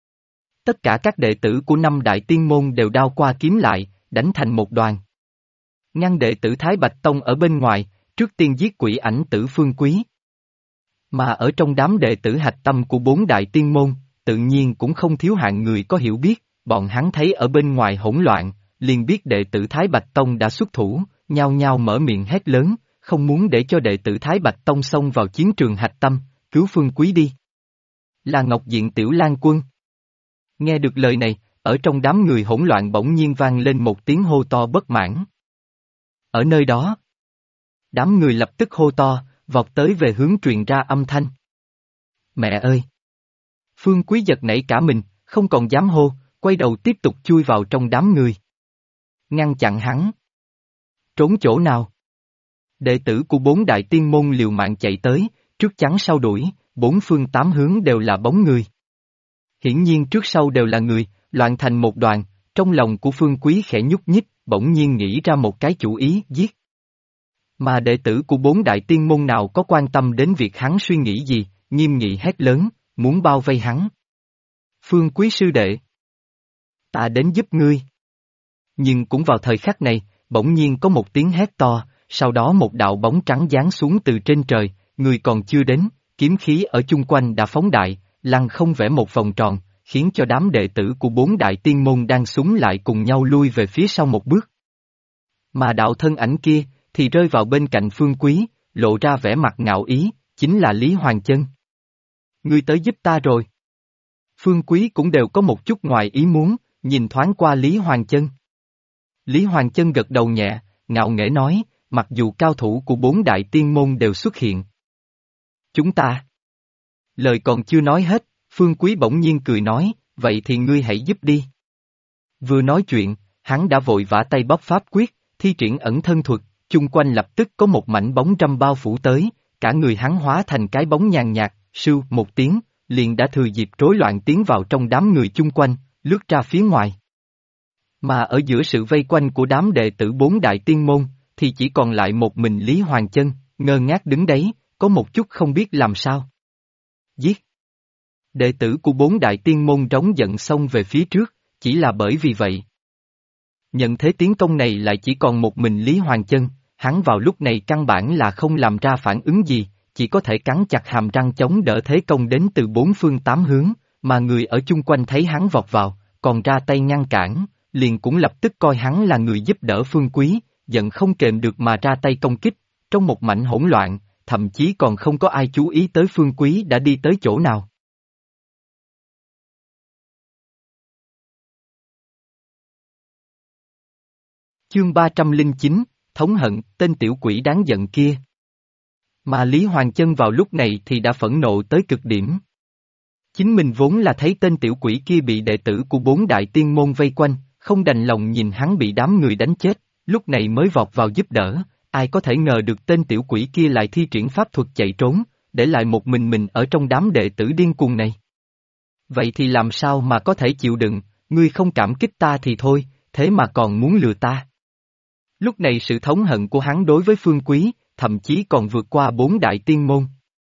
Tất cả các đệ tử của năm đại tiên môn đều đao qua kiếm lại, đánh thành một đoàn. Ngăn đệ tử Thái Bạch Tông ở bên ngoài, trước tiên giết quỷ ảnh tử Phương Quý. Mà ở trong đám đệ tử hạch tâm của bốn đại tiên môn, tự nhiên cũng không thiếu hạng người có hiểu biết, bọn hắn thấy ở bên ngoài hỗn loạn, liền biết đệ tử Thái Bạch Tông đã xuất thủ, nhao nhao mở miệng hét lớn, không muốn để cho đệ tử Thái Bạch Tông xông vào chiến trường hạch tâm, cứu Phương Quý đi. Là Ngọc Diện Tiểu Lan Quân. Nghe được lời này, ở trong đám người hỗn loạn bỗng nhiên vang lên một tiếng hô to bất mãn. Ở nơi đó, đám người lập tức hô to, vọt tới về hướng truyền ra âm thanh. Mẹ ơi! Phương Quý giật nảy cả mình, không còn dám hô, quay đầu tiếp tục chui vào trong đám người. Ngăn chặn hắn. Trốn chỗ nào? Đệ tử của bốn đại tiên môn liều mạng chạy tới, trước chắn sau đuổi, bốn phương tám hướng đều là bóng người. Hiển nhiên trước sau đều là người, loạn thành một đoàn, trong lòng của Phương Quý khẽ nhúc nhích, bỗng nhiên nghĩ ra một cái chủ ý, giết. Mà đệ tử của bốn đại tiên môn nào có quan tâm đến việc hắn suy nghĩ gì, nghiêm nghị hét lớn, muốn bao vây hắn. Phương Quý sư đệ, ta đến giúp ngươi. Nhưng cũng vào thời khắc này, bỗng nhiên có một tiếng hét to, sau đó một đạo bóng trắng giáng xuống từ trên trời, người còn chưa đến, kiếm khí ở chung quanh đã phóng đại, lăng không vẽ một vòng tròn, khiến cho đám đệ tử của bốn đại tiên môn đang súng lại cùng nhau lui về phía sau một bước. Mà đạo thân ảnh kia, thì rơi vào bên cạnh Phương Quý, lộ ra vẻ mặt ngạo ý, chính là Lý Hoàng Chân. Ngươi tới giúp ta rồi. Phương Quý cũng đều có một chút ngoài ý muốn, nhìn thoáng qua Lý Hoàng Chân. Lý Hoàng Chân gật đầu nhẹ, ngạo nghễ nói, mặc dù cao thủ của 4 đại tiên môn đều xuất hiện. Chúng ta. Lời còn chưa nói hết, Phương Quý bỗng nhiên cười nói, vậy thì ngươi hãy giúp đi. Vừa nói chuyện, hắn đã vội vã tay bóp pháp quyết, thi triển ẩn thân thuật, chung quanh lập tức có một mảnh bóng râm bao phủ tới, cả người hắn hóa thành cái bóng nhàn nhạt, sưu một tiếng, liền đã thừa dịp rối loạn tiến vào trong đám người chung quanh, lướt ra phía ngoài. Mà ở giữa sự vây quanh của đám đệ tử 4 đại tiên môn, thì chỉ còn lại một mình Lý Hoàng Chân, ngơ ngác đứng đấy, có một chút không biết làm sao. Giết! Đệ tử của 4 đại tiên môn trống giận xông về phía trước, chỉ là bởi vì vậy. Nhận thế tiến công này lại chỉ còn một mình Lý Hoàng Chân, hắn vào lúc này căn bản là không làm ra phản ứng gì, chỉ có thể cắn chặt hàm răng chống đỡ thế công đến từ 4 phương 8 hướng, mà người ở chung quanh thấy hắn vọt vào, còn ra tay ngăn cản, liền cũng lập tức coi hắn là người giúp đỡ Phương Quý, giận không kềm được mà ra tay công kích, trong một mảnh hỗn loạn, thậm chí còn không có ai chú ý tới Phương Quý đã đi tới chỗ nào. Chương 309, Thống hận, tên tiểu quỷ đáng giận kia. Mà Lý Hoàng Chân vào lúc này thì đã phẫn nộ tới cực điểm. Chính mình vốn là thấy tên tiểu quỷ kia bị đệ tử của 4 đại tiên môn vây quanh, không đành lòng nhìn hắn bị đám người đánh chết, lúc này mới vọt vào giúp đỡ, ai có thể ngờ được tên tiểu quỷ kia lại thi triển pháp thuật chạy trốn, để lại một mình ở trong đám đệ tử điên cuồng này. Vậy thì làm sao mà có thể chịu đựng, ngươi không cảm kích ta thì thôi, thế mà còn muốn lừa ta. Lúc này sự thống hận của hắn đối với Phương Quý, thậm chí còn vượt qua 4 đại tiên môn.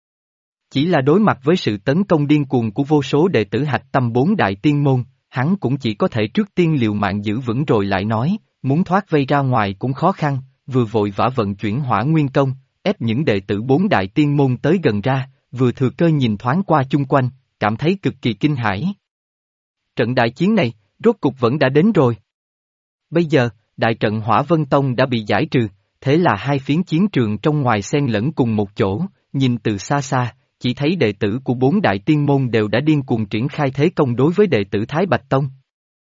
Chỉ là đối mặt với sự tấn công điên cuồng của vô số đệ tử hạch tâm 4 đại tiên môn, hắn cũng chỉ có thể trước tiên liều mạng giữ vững rồi lại nói, muốn thoát vây ra ngoài cũng khó khăn, vừa vội vã vận chuyển Hỏa Nguyên Công, ép những đệ tử 4 đại tiên môn tới gần ra, vừa thừa cơ nhìn thoáng qua chung quanh, cảm thấy cực kỳ kinh hãi. Trận đại chiến này, rốt cục vẫn đã đến rồi. Bây giờ, đại trận Hỏa Vân Tông đã bị giải trừ, thế là hai phiến chiến trường trong ngoài xen lẫn cùng một chỗ, nhìn từ xa xa, chỉ thấy đệ tử của 4 đại tiên môn đều đã điên cuồng triển khai thế công đối với đệ tử Thái Bạch Tông.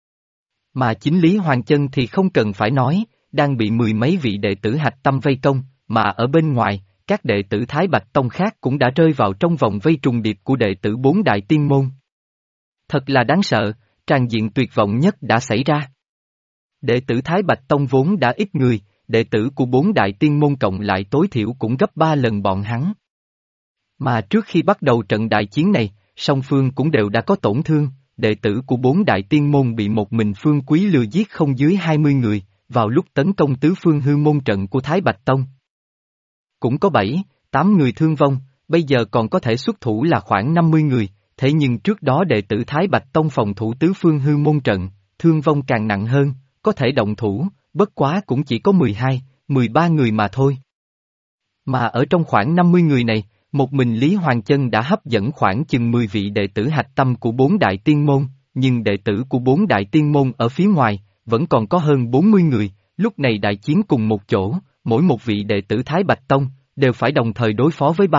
Mà chính Lý Hoàng Chân thì không cần phải nói, đang bị 10 mấy vị đệ tử hạch tâm vây công, mà ở bên ngoài, các đệ tử Thái Bạch Tông khác cũng đã rơi vào trong vòng vây trùng điệp của đệ tử 4 đại tiên môn. Thật là đáng sợ, tràn diện tuyệt vọng nhất đã xảy ra. Đệ tử Thái Bạch Tông vốn đã ít người, đệ tử của 4 đại tiên môn cộng lại tối thiểu cũng gấp 3 lần bọn hắn. Mà trước khi bắt đầu trận đại chiến này, song phương cũng đều đã có tổn thương, đệ tử của 4 đại tiên môn bị một mình Phương Quý lừa giết không dưới 20 người, vào lúc tấn công tứ phương hư môn trận của Thái Bạch Tông. Cũng có 7, 8 người thương vong, bây giờ còn có thể xuất thủ là khoảng 50 người, thế nhưng trước đó đệ tử Thái Bạch Tông phòng thủ tứ phương hư môn trận, thương vong càng nặng hơn, có thể động thủ, bất quá cũng chỉ có 12, 13 người mà thôi. Mà ở trong khoảng 50 người này, một mình Lý Hoàng Chân đã hấp dẫn khoảng chừng 10 vị đệ tử hạch tâm của 4 đại tiên môn, nhưng đệ tử của 4 đại tiên môn ở phía ngoài, vẫn còn có hơn 40 người, lúc này đại chiến cùng một chỗ, mỗi một vị đệ tử Thái Bạch Tông, đều phải đồng thời đối phó với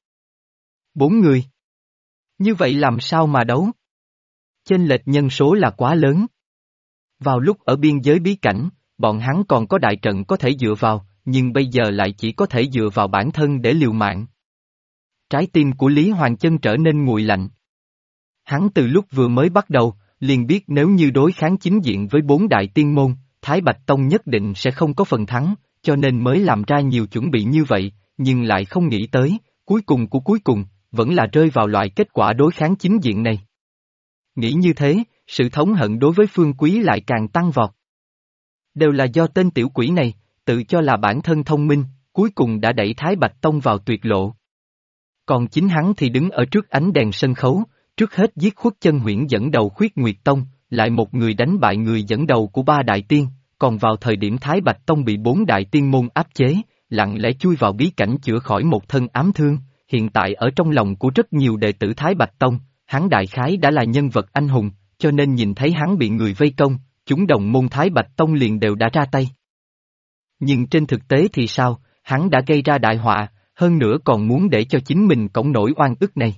4 người. Như vậy làm sao mà đấu? Chênh lệch nhân số là quá lớn. Vào lúc ở biên giới bí cảnh, bọn hắn còn có đại trận có thể dựa vào, nhưng bây giờ lại chỉ có thể dựa vào bản thân để liều mạng. Trái tim của Lý Hoàng Chân trở nên nguội lạnh. Hắn từ lúc vừa mới bắt đầu, liền biết nếu như đối kháng chính diện với 4 đại tiên môn, Thái Bạch Tông nhất định sẽ không có phần thắng, cho nên mới làm ra nhiều chuẩn bị như vậy, nhưng lại không nghĩ tới, cuối cùng của cuối cùng, vẫn là rơi vào loại kết quả đối kháng chính diện này. Nghĩ như thế, sự thống hận đối với Phương Quý lại càng tăng vọt. Đều là do tên tiểu quỷ này, tự cho là bản thân thông minh, cuối cùng đã đẩy Thái Bạch Tông vào tuyệt lộ. Còn chính hắn thì đứng ở trước ánh đèn sân khấu, trước hết giết Khuất Chân Huyễn dẫn đầu Khuyết Nguyệt Tông, lại một người đánh bại người dẫn đầu của 3 đại tiên, còn vào thời điểm Thái Bạch Tông bị 4 đại tiên môn áp chế, lặng lẽ chui vào bí cảnh chữa khỏi một thân ám thương, hiện tại ở trong lòng của rất nhiều đệ tử Thái Bạch Tông, hắn đại khái đã là nhân vật anh hùng, cho nên nhìn thấy hắn bị người vây công, chúng đồng môn Thái Bạch Tông liền đều đã ra tay. Nhưng trên thực tế thì sao, hắn đã gây ra đại họa, hơn nữa còn muốn để cho chính mình cõng nổi oan ức này.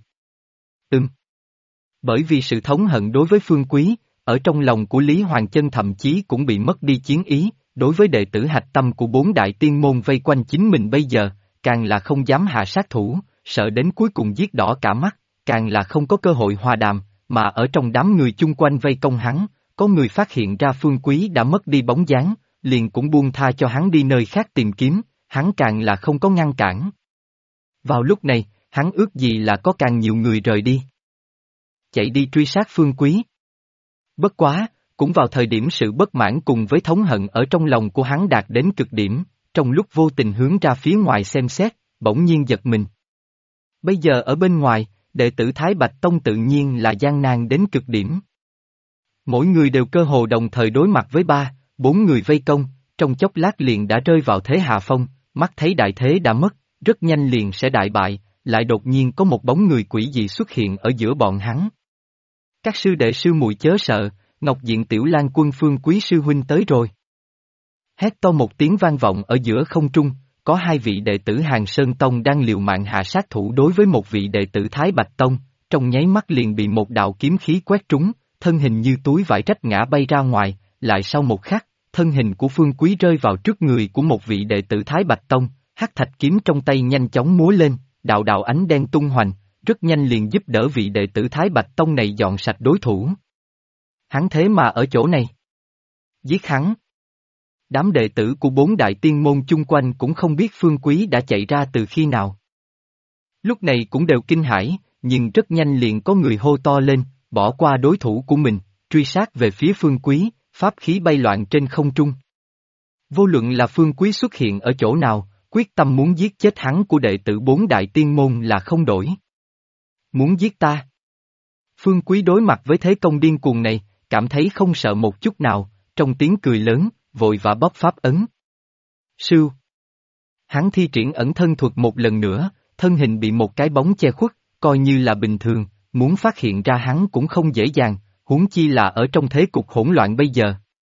Bởi vì sự thống hận đối với Phương Quý, ở trong lòng của Lý Hoàng Chân thậm chí cũng bị mất đi chiến ý, đối với đệ tử hạch tâm của bốn đại tiên môn vây quanh chính mình bây giờ, càng là không dám hạ sát thủ, sợ đến cuối cùng giết đỏ cả mắt, càng là không có cơ hội hòa đàm, mà ở trong đám người chung quanh vây công hắn, có người phát hiện ra Phương Quý đã mất đi bóng dáng, liền cũng buông tha cho hắn đi nơi khác tìm kiếm, hắn càng là không có ngăn cản. Vào lúc này, hắn ước gì là có càng nhiều người rời đi. Chạy đi truy sát Phương Quý. Bất quá, cũng vào thời điểm sự bất mãn cùng với thống hận ở trong lòng của hắn đạt đến cực điểm, trong lúc vô tình hướng ra phía ngoài xem xét, bỗng nhiên giật mình. Bây giờ ở bên ngoài, đệ tử Thái Bạch Tông tự nhiên là gian nan đến cực điểm. Mỗi người đều cơ hồ đồng thời đối mặt với 4 người vây công, trong chốc lát liền đã rơi vào thế hạ phong, mắt thấy đại thế đã mất, rất nhanh liền sẽ đại bại, lại đột nhiên có một bóng người quỷ dị xuất hiện ở giữa bọn hắn. Các sư đệ sư muội chớ sợ, Ngọc Diện Tiểu Lan Quân Phương Quý sư huynh tới rồi. Hét to một tiếng vang vọng ở giữa không trung, có hai vị đệ tử Hàng Sơn Tông đang liều mạng hạ sát thủ đối với một vị đệ tử Thái Bạch Tông, trong nháy mắt liền bị một đạo kiếm khí quét trúng, thân hình như túi vải rách ngã bay ra ngoài, lại sau một khắc, thân hình của Phương Quý rơi vào trước người của một vị đệ tử Thái Bạch Tông, hắc thạch kiếm trong tay nhanh chóng múa lên, đạo đạo ánh đen tung hoành, rất nhanh liền giúp đỡ vị đệ tử Thái Bạch Tông này dọn sạch đối thủ. Hắn thế mà ở chỗ này. Giết hắn. Đám đệ tử của bốn đại tiên môn chung quanh cũng không biết Phương Quý đã chạy ra từ khi nào. Lúc này cũng đều kinh hãi, nhưng rất nhanh liền có người hô to lên, bỏ qua đối thủ của mình, truy sát về phía Phương Quý, pháp khí bay loạn trên không trung. Vô luận là Phương Quý xuất hiện ở chỗ nào, quyết tâm muốn giết chết hắn của đệ tử bốn đại tiên môn là không đổi. Muốn giết ta? Phương Quý đối mặt với thế công điên cuồng này, cảm thấy không sợ một chút nào, trong tiếng cười lớn, vội vã bóp pháp ấn. Sưu. Hắn thi triển ẩn thân thuật một lần nữa, thân hình bị một cái bóng che khuất, coi như là bình thường, muốn phát hiện ra hắn cũng không dễ dàng, huống chi là ở trong thế cục hỗn loạn bây giờ.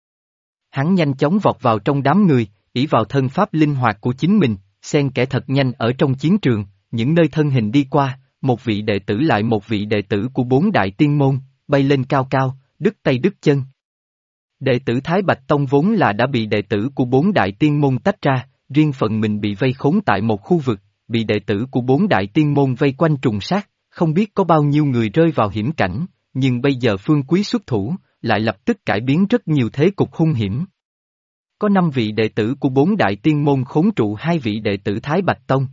Hắn nhanh chóng vọt vào trong đám người, ỷ vào thân pháp linh hoạt của chính mình, xen kẽ thật nhanh ở trong chiến trường, những nơi thân hình đi qua, một vị đệ tử lại một vị đệ tử của bốn đại tiên môn, bay lên cao cao, đứt tay đứt chân. Đệ tử Thái Bạch Tông vốn là đã bị đệ tử của bốn đại tiên môn tách ra, riêng phần mình bị vây khốn tại một khu vực, bị đệ tử của bốn đại tiên môn vây quanh trùng sát, không biết có bao nhiêu người rơi vào hiểm cảnh, nhưng bây giờ Phương Quý xuất thủ, lại lập tức cải biến rất nhiều thế cục hung hiểm. Có 5 vị đệ tử của bốn đại tiên môn khốn trụ 2 vị đệ tử Thái Bạch Tông.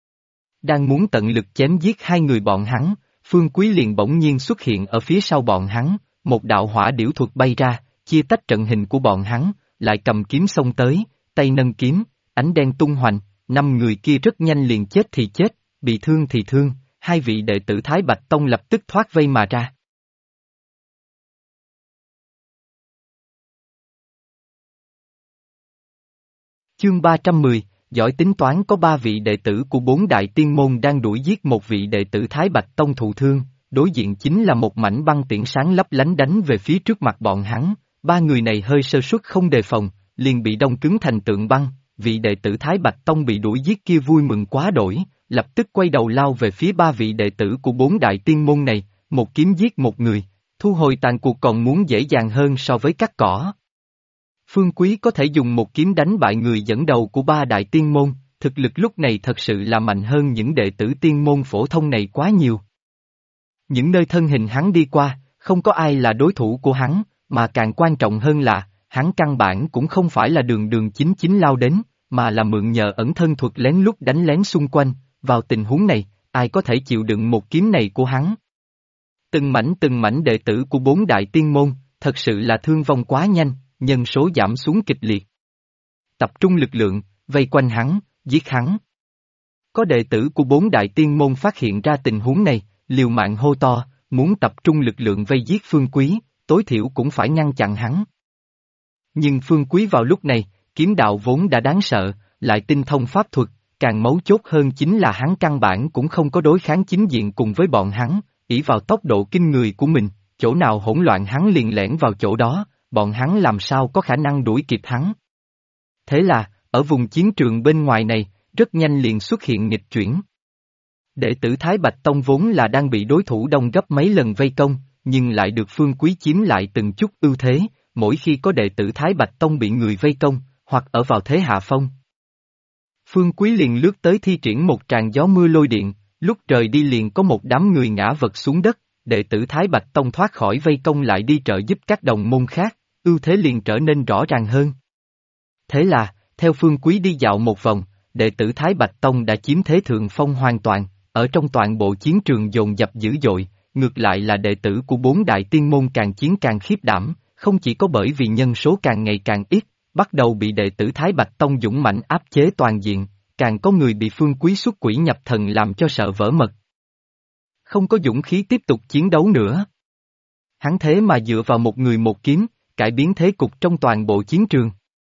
Đang muốn tận lực chém giết 2 người bọn hắn, Phương Quý liền bỗng nhiên xuất hiện ở phía sau bọn hắn, một đạo hỏa điểu thuật bay ra, chia tách trận hình của bọn hắn, lại cầm kiếm xông tới, tay nâng kiếm, ánh đen tung hoành, 5 người kia rất nhanh liền chết thì chết, bị thương thì thương, 2 vị đệ tử Thái Bạch Tông lập tức thoát vây mà ra. Chương 310, giỏi tính toán có 3 vị đệ tử của 4 đại tiên môn đang đuổi giết một vị đệ tử Thái Bạch Tông thụ thương, đối diện chính là một mảnh băng tiễn sáng lấp lánh đánh về phía trước mặt bọn hắn, 3 người này hơi sơ suất không đề phòng, liền bị đông cứng thành tượng băng, vị đệ tử Thái Bạch Tông bị đuổi giết kia vui mừng quá đổi, lập tức quay đầu lao về phía 3 vị đệ tử của 4 đại tiên môn này, một kiếm giết một người, thu hồi tàn cuộc còn muốn dễ dàng hơn so với cắt cỏ. Phương Quý có thể dùng một kiếm đánh bại người dẫn đầu của 3 đại tiên môn, thực lực lúc này thật sự là mạnh hơn những đệ tử tiên môn phổ thông này quá nhiều. Những nơi thân hình hắn đi qua, không có ai là đối thủ của hắn, mà càng quan trọng hơn là, hắn căn bản cũng không phải là đường đường chính chính lao đến, mà là mượn nhờ ẩn thân thuật lén lút đánh lén xung quanh, vào tình huống này, ai có thể chịu đựng một kiếm này của hắn. Từng mảnh đệ tử của 4 đại tiên môn, thật sự là thương vong quá nhanh, nhân số giảm xuống kịch liệt. Tập trung lực lượng, vây quanh hắn, giết hắn. Có đệ tử của 4 đại tiên môn phát hiện ra tình huống này, liều mạng hô to, muốn tập trung lực lượng vây giết Phương Quý, tối thiểu cũng phải ngăn chặn hắn. Nhưng Phương Quý vào lúc này, kiếm đạo vốn đã đáng sợ, lại tinh thông pháp thuật, càng mấu chốt hơn chính là hắn căn bản cũng không có đối kháng chính diện cùng với bọn hắn, ỷ vào tốc độ kinh người của mình, chỗ nào hỗn loạn hắn liền lẻn vào chỗ đó, bọn hắn làm sao có khả năng đuổi kịp hắn. Thế là, ở vùng chiến trường bên ngoài này, rất nhanh liền xuất hiện nghịch chuyển. Đệ tử Thái Bạch Tông vốn là đang bị đối thủ đông gấp mấy lần vây công, nhưng lại được Phương Quý chiếm lại từng chút ưu thế, mỗi khi có đệ tử Thái Bạch Tông bị người vây công, hoặc ở vào thế hạ phong. Phương Quý liền lướt tới thi triển một tràng gió mưa lôi điện, lúc rời đi liền có một đám người ngã vật xuống đất, đệ tử Thái Bạch Tông thoát khỏi vây công lại đi trợ giúp các đồng môn khác, ưu thế liền trở nên rõ ràng hơn. Thế là, theo Phương Quý đi dạo một vòng, đệ tử Thái Bạch Tông đã chiếm thế thượng phong hoàn toàn, ở trong toàn bộ chiến trường dồn dập dữ dội, ngược lại là đệ tử của bốn đại tiên môn càng chiến càng khiếp đảm, không chỉ có bởi vì nhân số càng ngày càng ít, bắt đầu bị đệ tử Thái Bạch Tông dũng mãnh áp chế toàn diện, càng có người bị Phương Quý xuất quỷ nhập thần làm cho sợ vỡ mật. Không có dũng khí tiếp tục chiến đấu nữa. Hắn thế mà dựa vào một người một kiếm, cải biến thế cục trong toàn bộ chiến trường.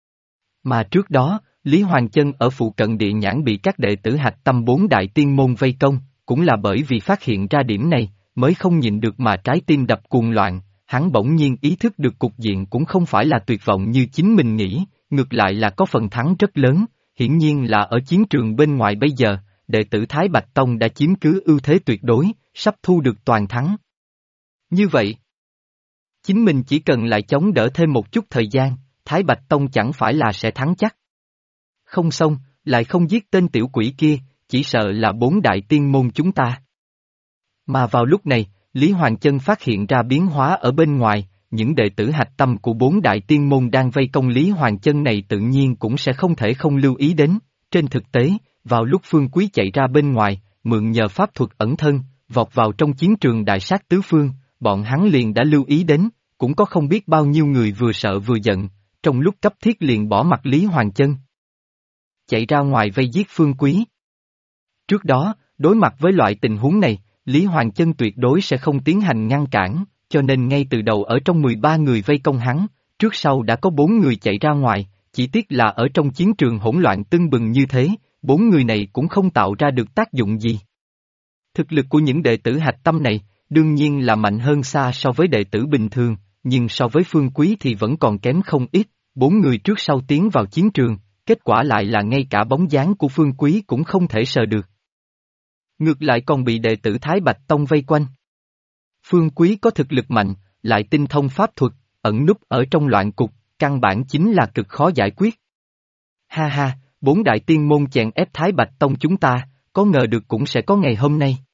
Mà trước đó, Lý Hoàng Chân ở phụ cận địa nhãn bị các đệ tử hạch tâm bốn đại tiên môn vây công, cũng là bởi vì phát hiện ra điểm này, mới không nhịn được mà trái tim đập cuồng loạn, hắn bỗng nhiên ý thức được cục diện cũng không phải là tuyệt vọng như chính mình nghĩ, ngược lại là có phần thắng rất lớn, hiển nhiên là ở chiến trường bên ngoài bây giờ, đệ tử Thái Bạch Tông đã chiếm cứ ưu thế tuyệt đối, sắp thu được toàn thắng. Như vậy, chính mình chỉ cần lại chống đỡ thêm một chút thời gian, Thái Bạch Tông chẳng phải là sẽ thắng chắc. Không xong, lại không giết tên tiểu quỷ kia, chỉ sợ là bốn đại tiên môn chúng ta. Mà vào lúc này, Lý Hoàng Chân phát hiện ra biến hóa ở bên ngoài, những đệ tử hạch tâm của bốn đại tiên môn đang vây công Lý Hoàng Chân này tự nhiên cũng sẽ không thể không lưu ý đến. Trên thực tế, vào lúc Phương Quý chạy ra bên ngoài, mượn nhờ pháp thuật ẩn thân, vọt vào trong chiến trường đại sát tứ phương, bọn hắn liền đã lưu ý đến, cũng có không biết bao nhiêu người vừa sợ vừa giận, trong lúc cấp thiết liền bỏ mặc Lý Hoàng Chân. Chạy ra ngoài vây giết Phương Quý. Trước đó, đối mặt với loại tình huống này, Lý Hoàng Chân tuyệt đối sẽ không tiến hành ngăn cản, cho nên ngay từ đầu ở trong 13 người vây công hắn, trước sau đã có 4 người chạy ra ngoài, chỉ tiếc là ở trong chiến trường hỗn loạn tưng bừng như thế, 4 người này cũng không tạo ra được tác dụng gì. Thực lực của những đệ tử hạch tâm này, đương nhiên là mạnh hơn xa so với đệ tử bình thường, nhưng so với Phương Quý thì vẫn còn kém không ít, 4 người trước sau tiến vào chiến trường, kết quả lại là ngay cả bóng dáng của Phương Quý cũng không thể sờ được. Ngược lại còn bị đệ tử Thái Bạch Tông vây quanh. Phương Quý có thực lực mạnh, lại tinh thông pháp thuật, ẩn núp ở trong loạn cục, căn bản chính là cực khó giải quyết. Ha ha, bốn đại tiên môn chèn ép Thái Bạch Tông chúng ta, có ngờ được cũng sẽ có ngày hôm nay.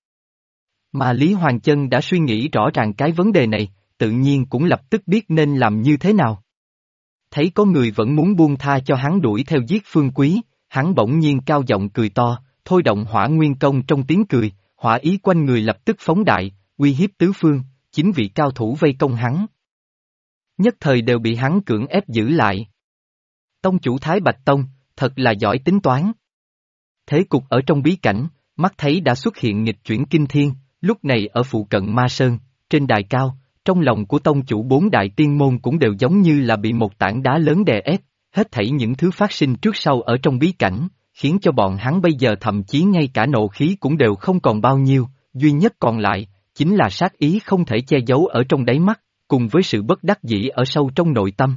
Mà Lý Hoàng Chân đã suy nghĩ rõ ràng cái vấn đề này, tự nhiên cũng lập tức biết nên làm như thế nào. Thấy có người vẫn muốn buông tha cho hắn đuổi theo giết Phương Quý, hắn bỗng nhiên cao giọng cười to, thôi động hỏa nguyên công trong tiếng cười, hỏa ý quanh người lập tức phóng đại, uy hiếp tứ phương, chính vị cao thủ vây công hắn. Nhất thời đều bị hắn cưỡng ép giữ lại. Tông chủ Thái Bạch Tông, thật là giỏi tính toán. Thế cục ở trong bí cảnh, mắt thấy đã xuất hiện nghịch chuyển kinh thiên, lúc này ở phụ cận Ma Sơn, trên đài cao, trong lòng của tông chủ bốn đại tiên môn cũng đều giống như là bị một tảng đá lớn đè ép, hết thảy những thứ phát sinh trước sau ở trong bí cảnh, khiến cho bọn hắn bây giờ thậm chí ngay cả nộ khí cũng đều không còn bao nhiêu, duy nhất còn lại, chính là sát ý không thể che giấu ở trong đáy mắt, cùng với sự bất đắc dĩ ở sâu trong nội tâm.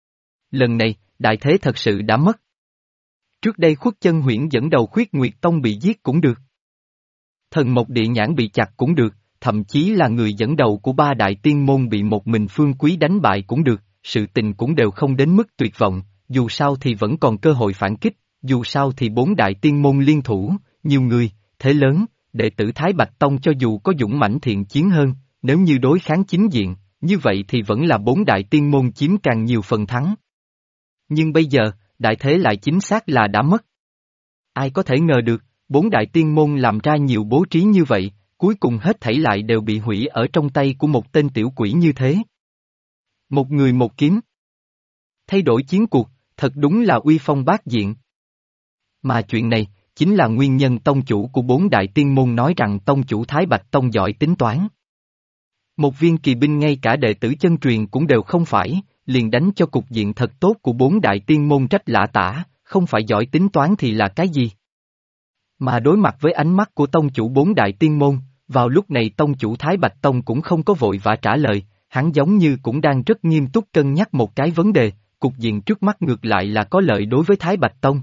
Lần này, đại thế thật sự đã mất. Trước đây Khuất Chân Huyễn dẫn đầu Khuyết Nguyệt Tông bị giết cũng được. Thần Mộc Địa Nhãn bị chặt cũng được, thậm chí là người dẫn đầu của ba đại tiên môn bị một mình Phương Quý đánh bại cũng được, sự tình cũng đều không đến mức tuyệt vọng, dù sao thì vẫn còn cơ hội phản kích, dù sao thì bốn đại tiên môn liên thủ, nhiều người, thế lớn, đệ tử Thái Bạch Tông cho dù có dũng mãnh thiện chiến hơn, nếu như đối kháng chính diện, như vậy thì vẫn là bốn đại tiên môn chiếm càng nhiều phần thắng. Nhưng bây giờ, đại thế lại chính xác là đã mất. Ai có thể ngờ được, bốn đại tiên môn làm ra nhiều bố trí như vậy, cuối cùng hết thảy lại đều bị hủy ở trong tay của một tên tiểu quỷ như thế. Một người một kiếm. Thay đổi chiến cuộc, thật đúng là uy phong bát diện. Mà chuyện này, chính là nguyên nhân tông chủ của bốn đại tiên môn nói rằng tông chủ Thái Bạch Tông giỏi tính toán. Một viên kỳ binh ngay cả đệ tử chân truyền cũng đều không phải, liền đánh cho cục diện thật tốt của bốn đại tiên môn trách lạ tả, không phải giỏi tính toán thì là cái gì? Mà đối mặt với ánh mắt của tông chủ bốn đại tiên môn, vào lúc này tông chủ Thái Bạch Tông cũng không có vội vã trả lời, hắn giống như cũng đang rất nghiêm túc cân nhắc một cái vấn đề, cục diện trước mắt ngược lại là có lợi đối với Thái Bạch Tông.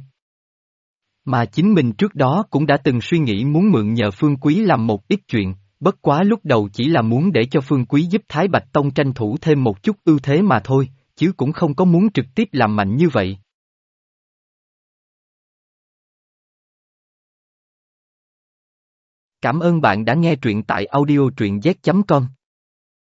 Mà chính mình trước đó cũng đã từng suy nghĩ muốn mượn nhờ Phương Quý làm một ít chuyện, bất quá lúc đầu chỉ là muốn để cho Phương Quý giúp Thái Bạch Tông tranh thủ thêm một chút ưu thế mà thôi, chứ cũng không có muốn trực tiếp làm mạnh như vậy. Cảm ơn bạn đã nghe truyện tại audio truyện z.com.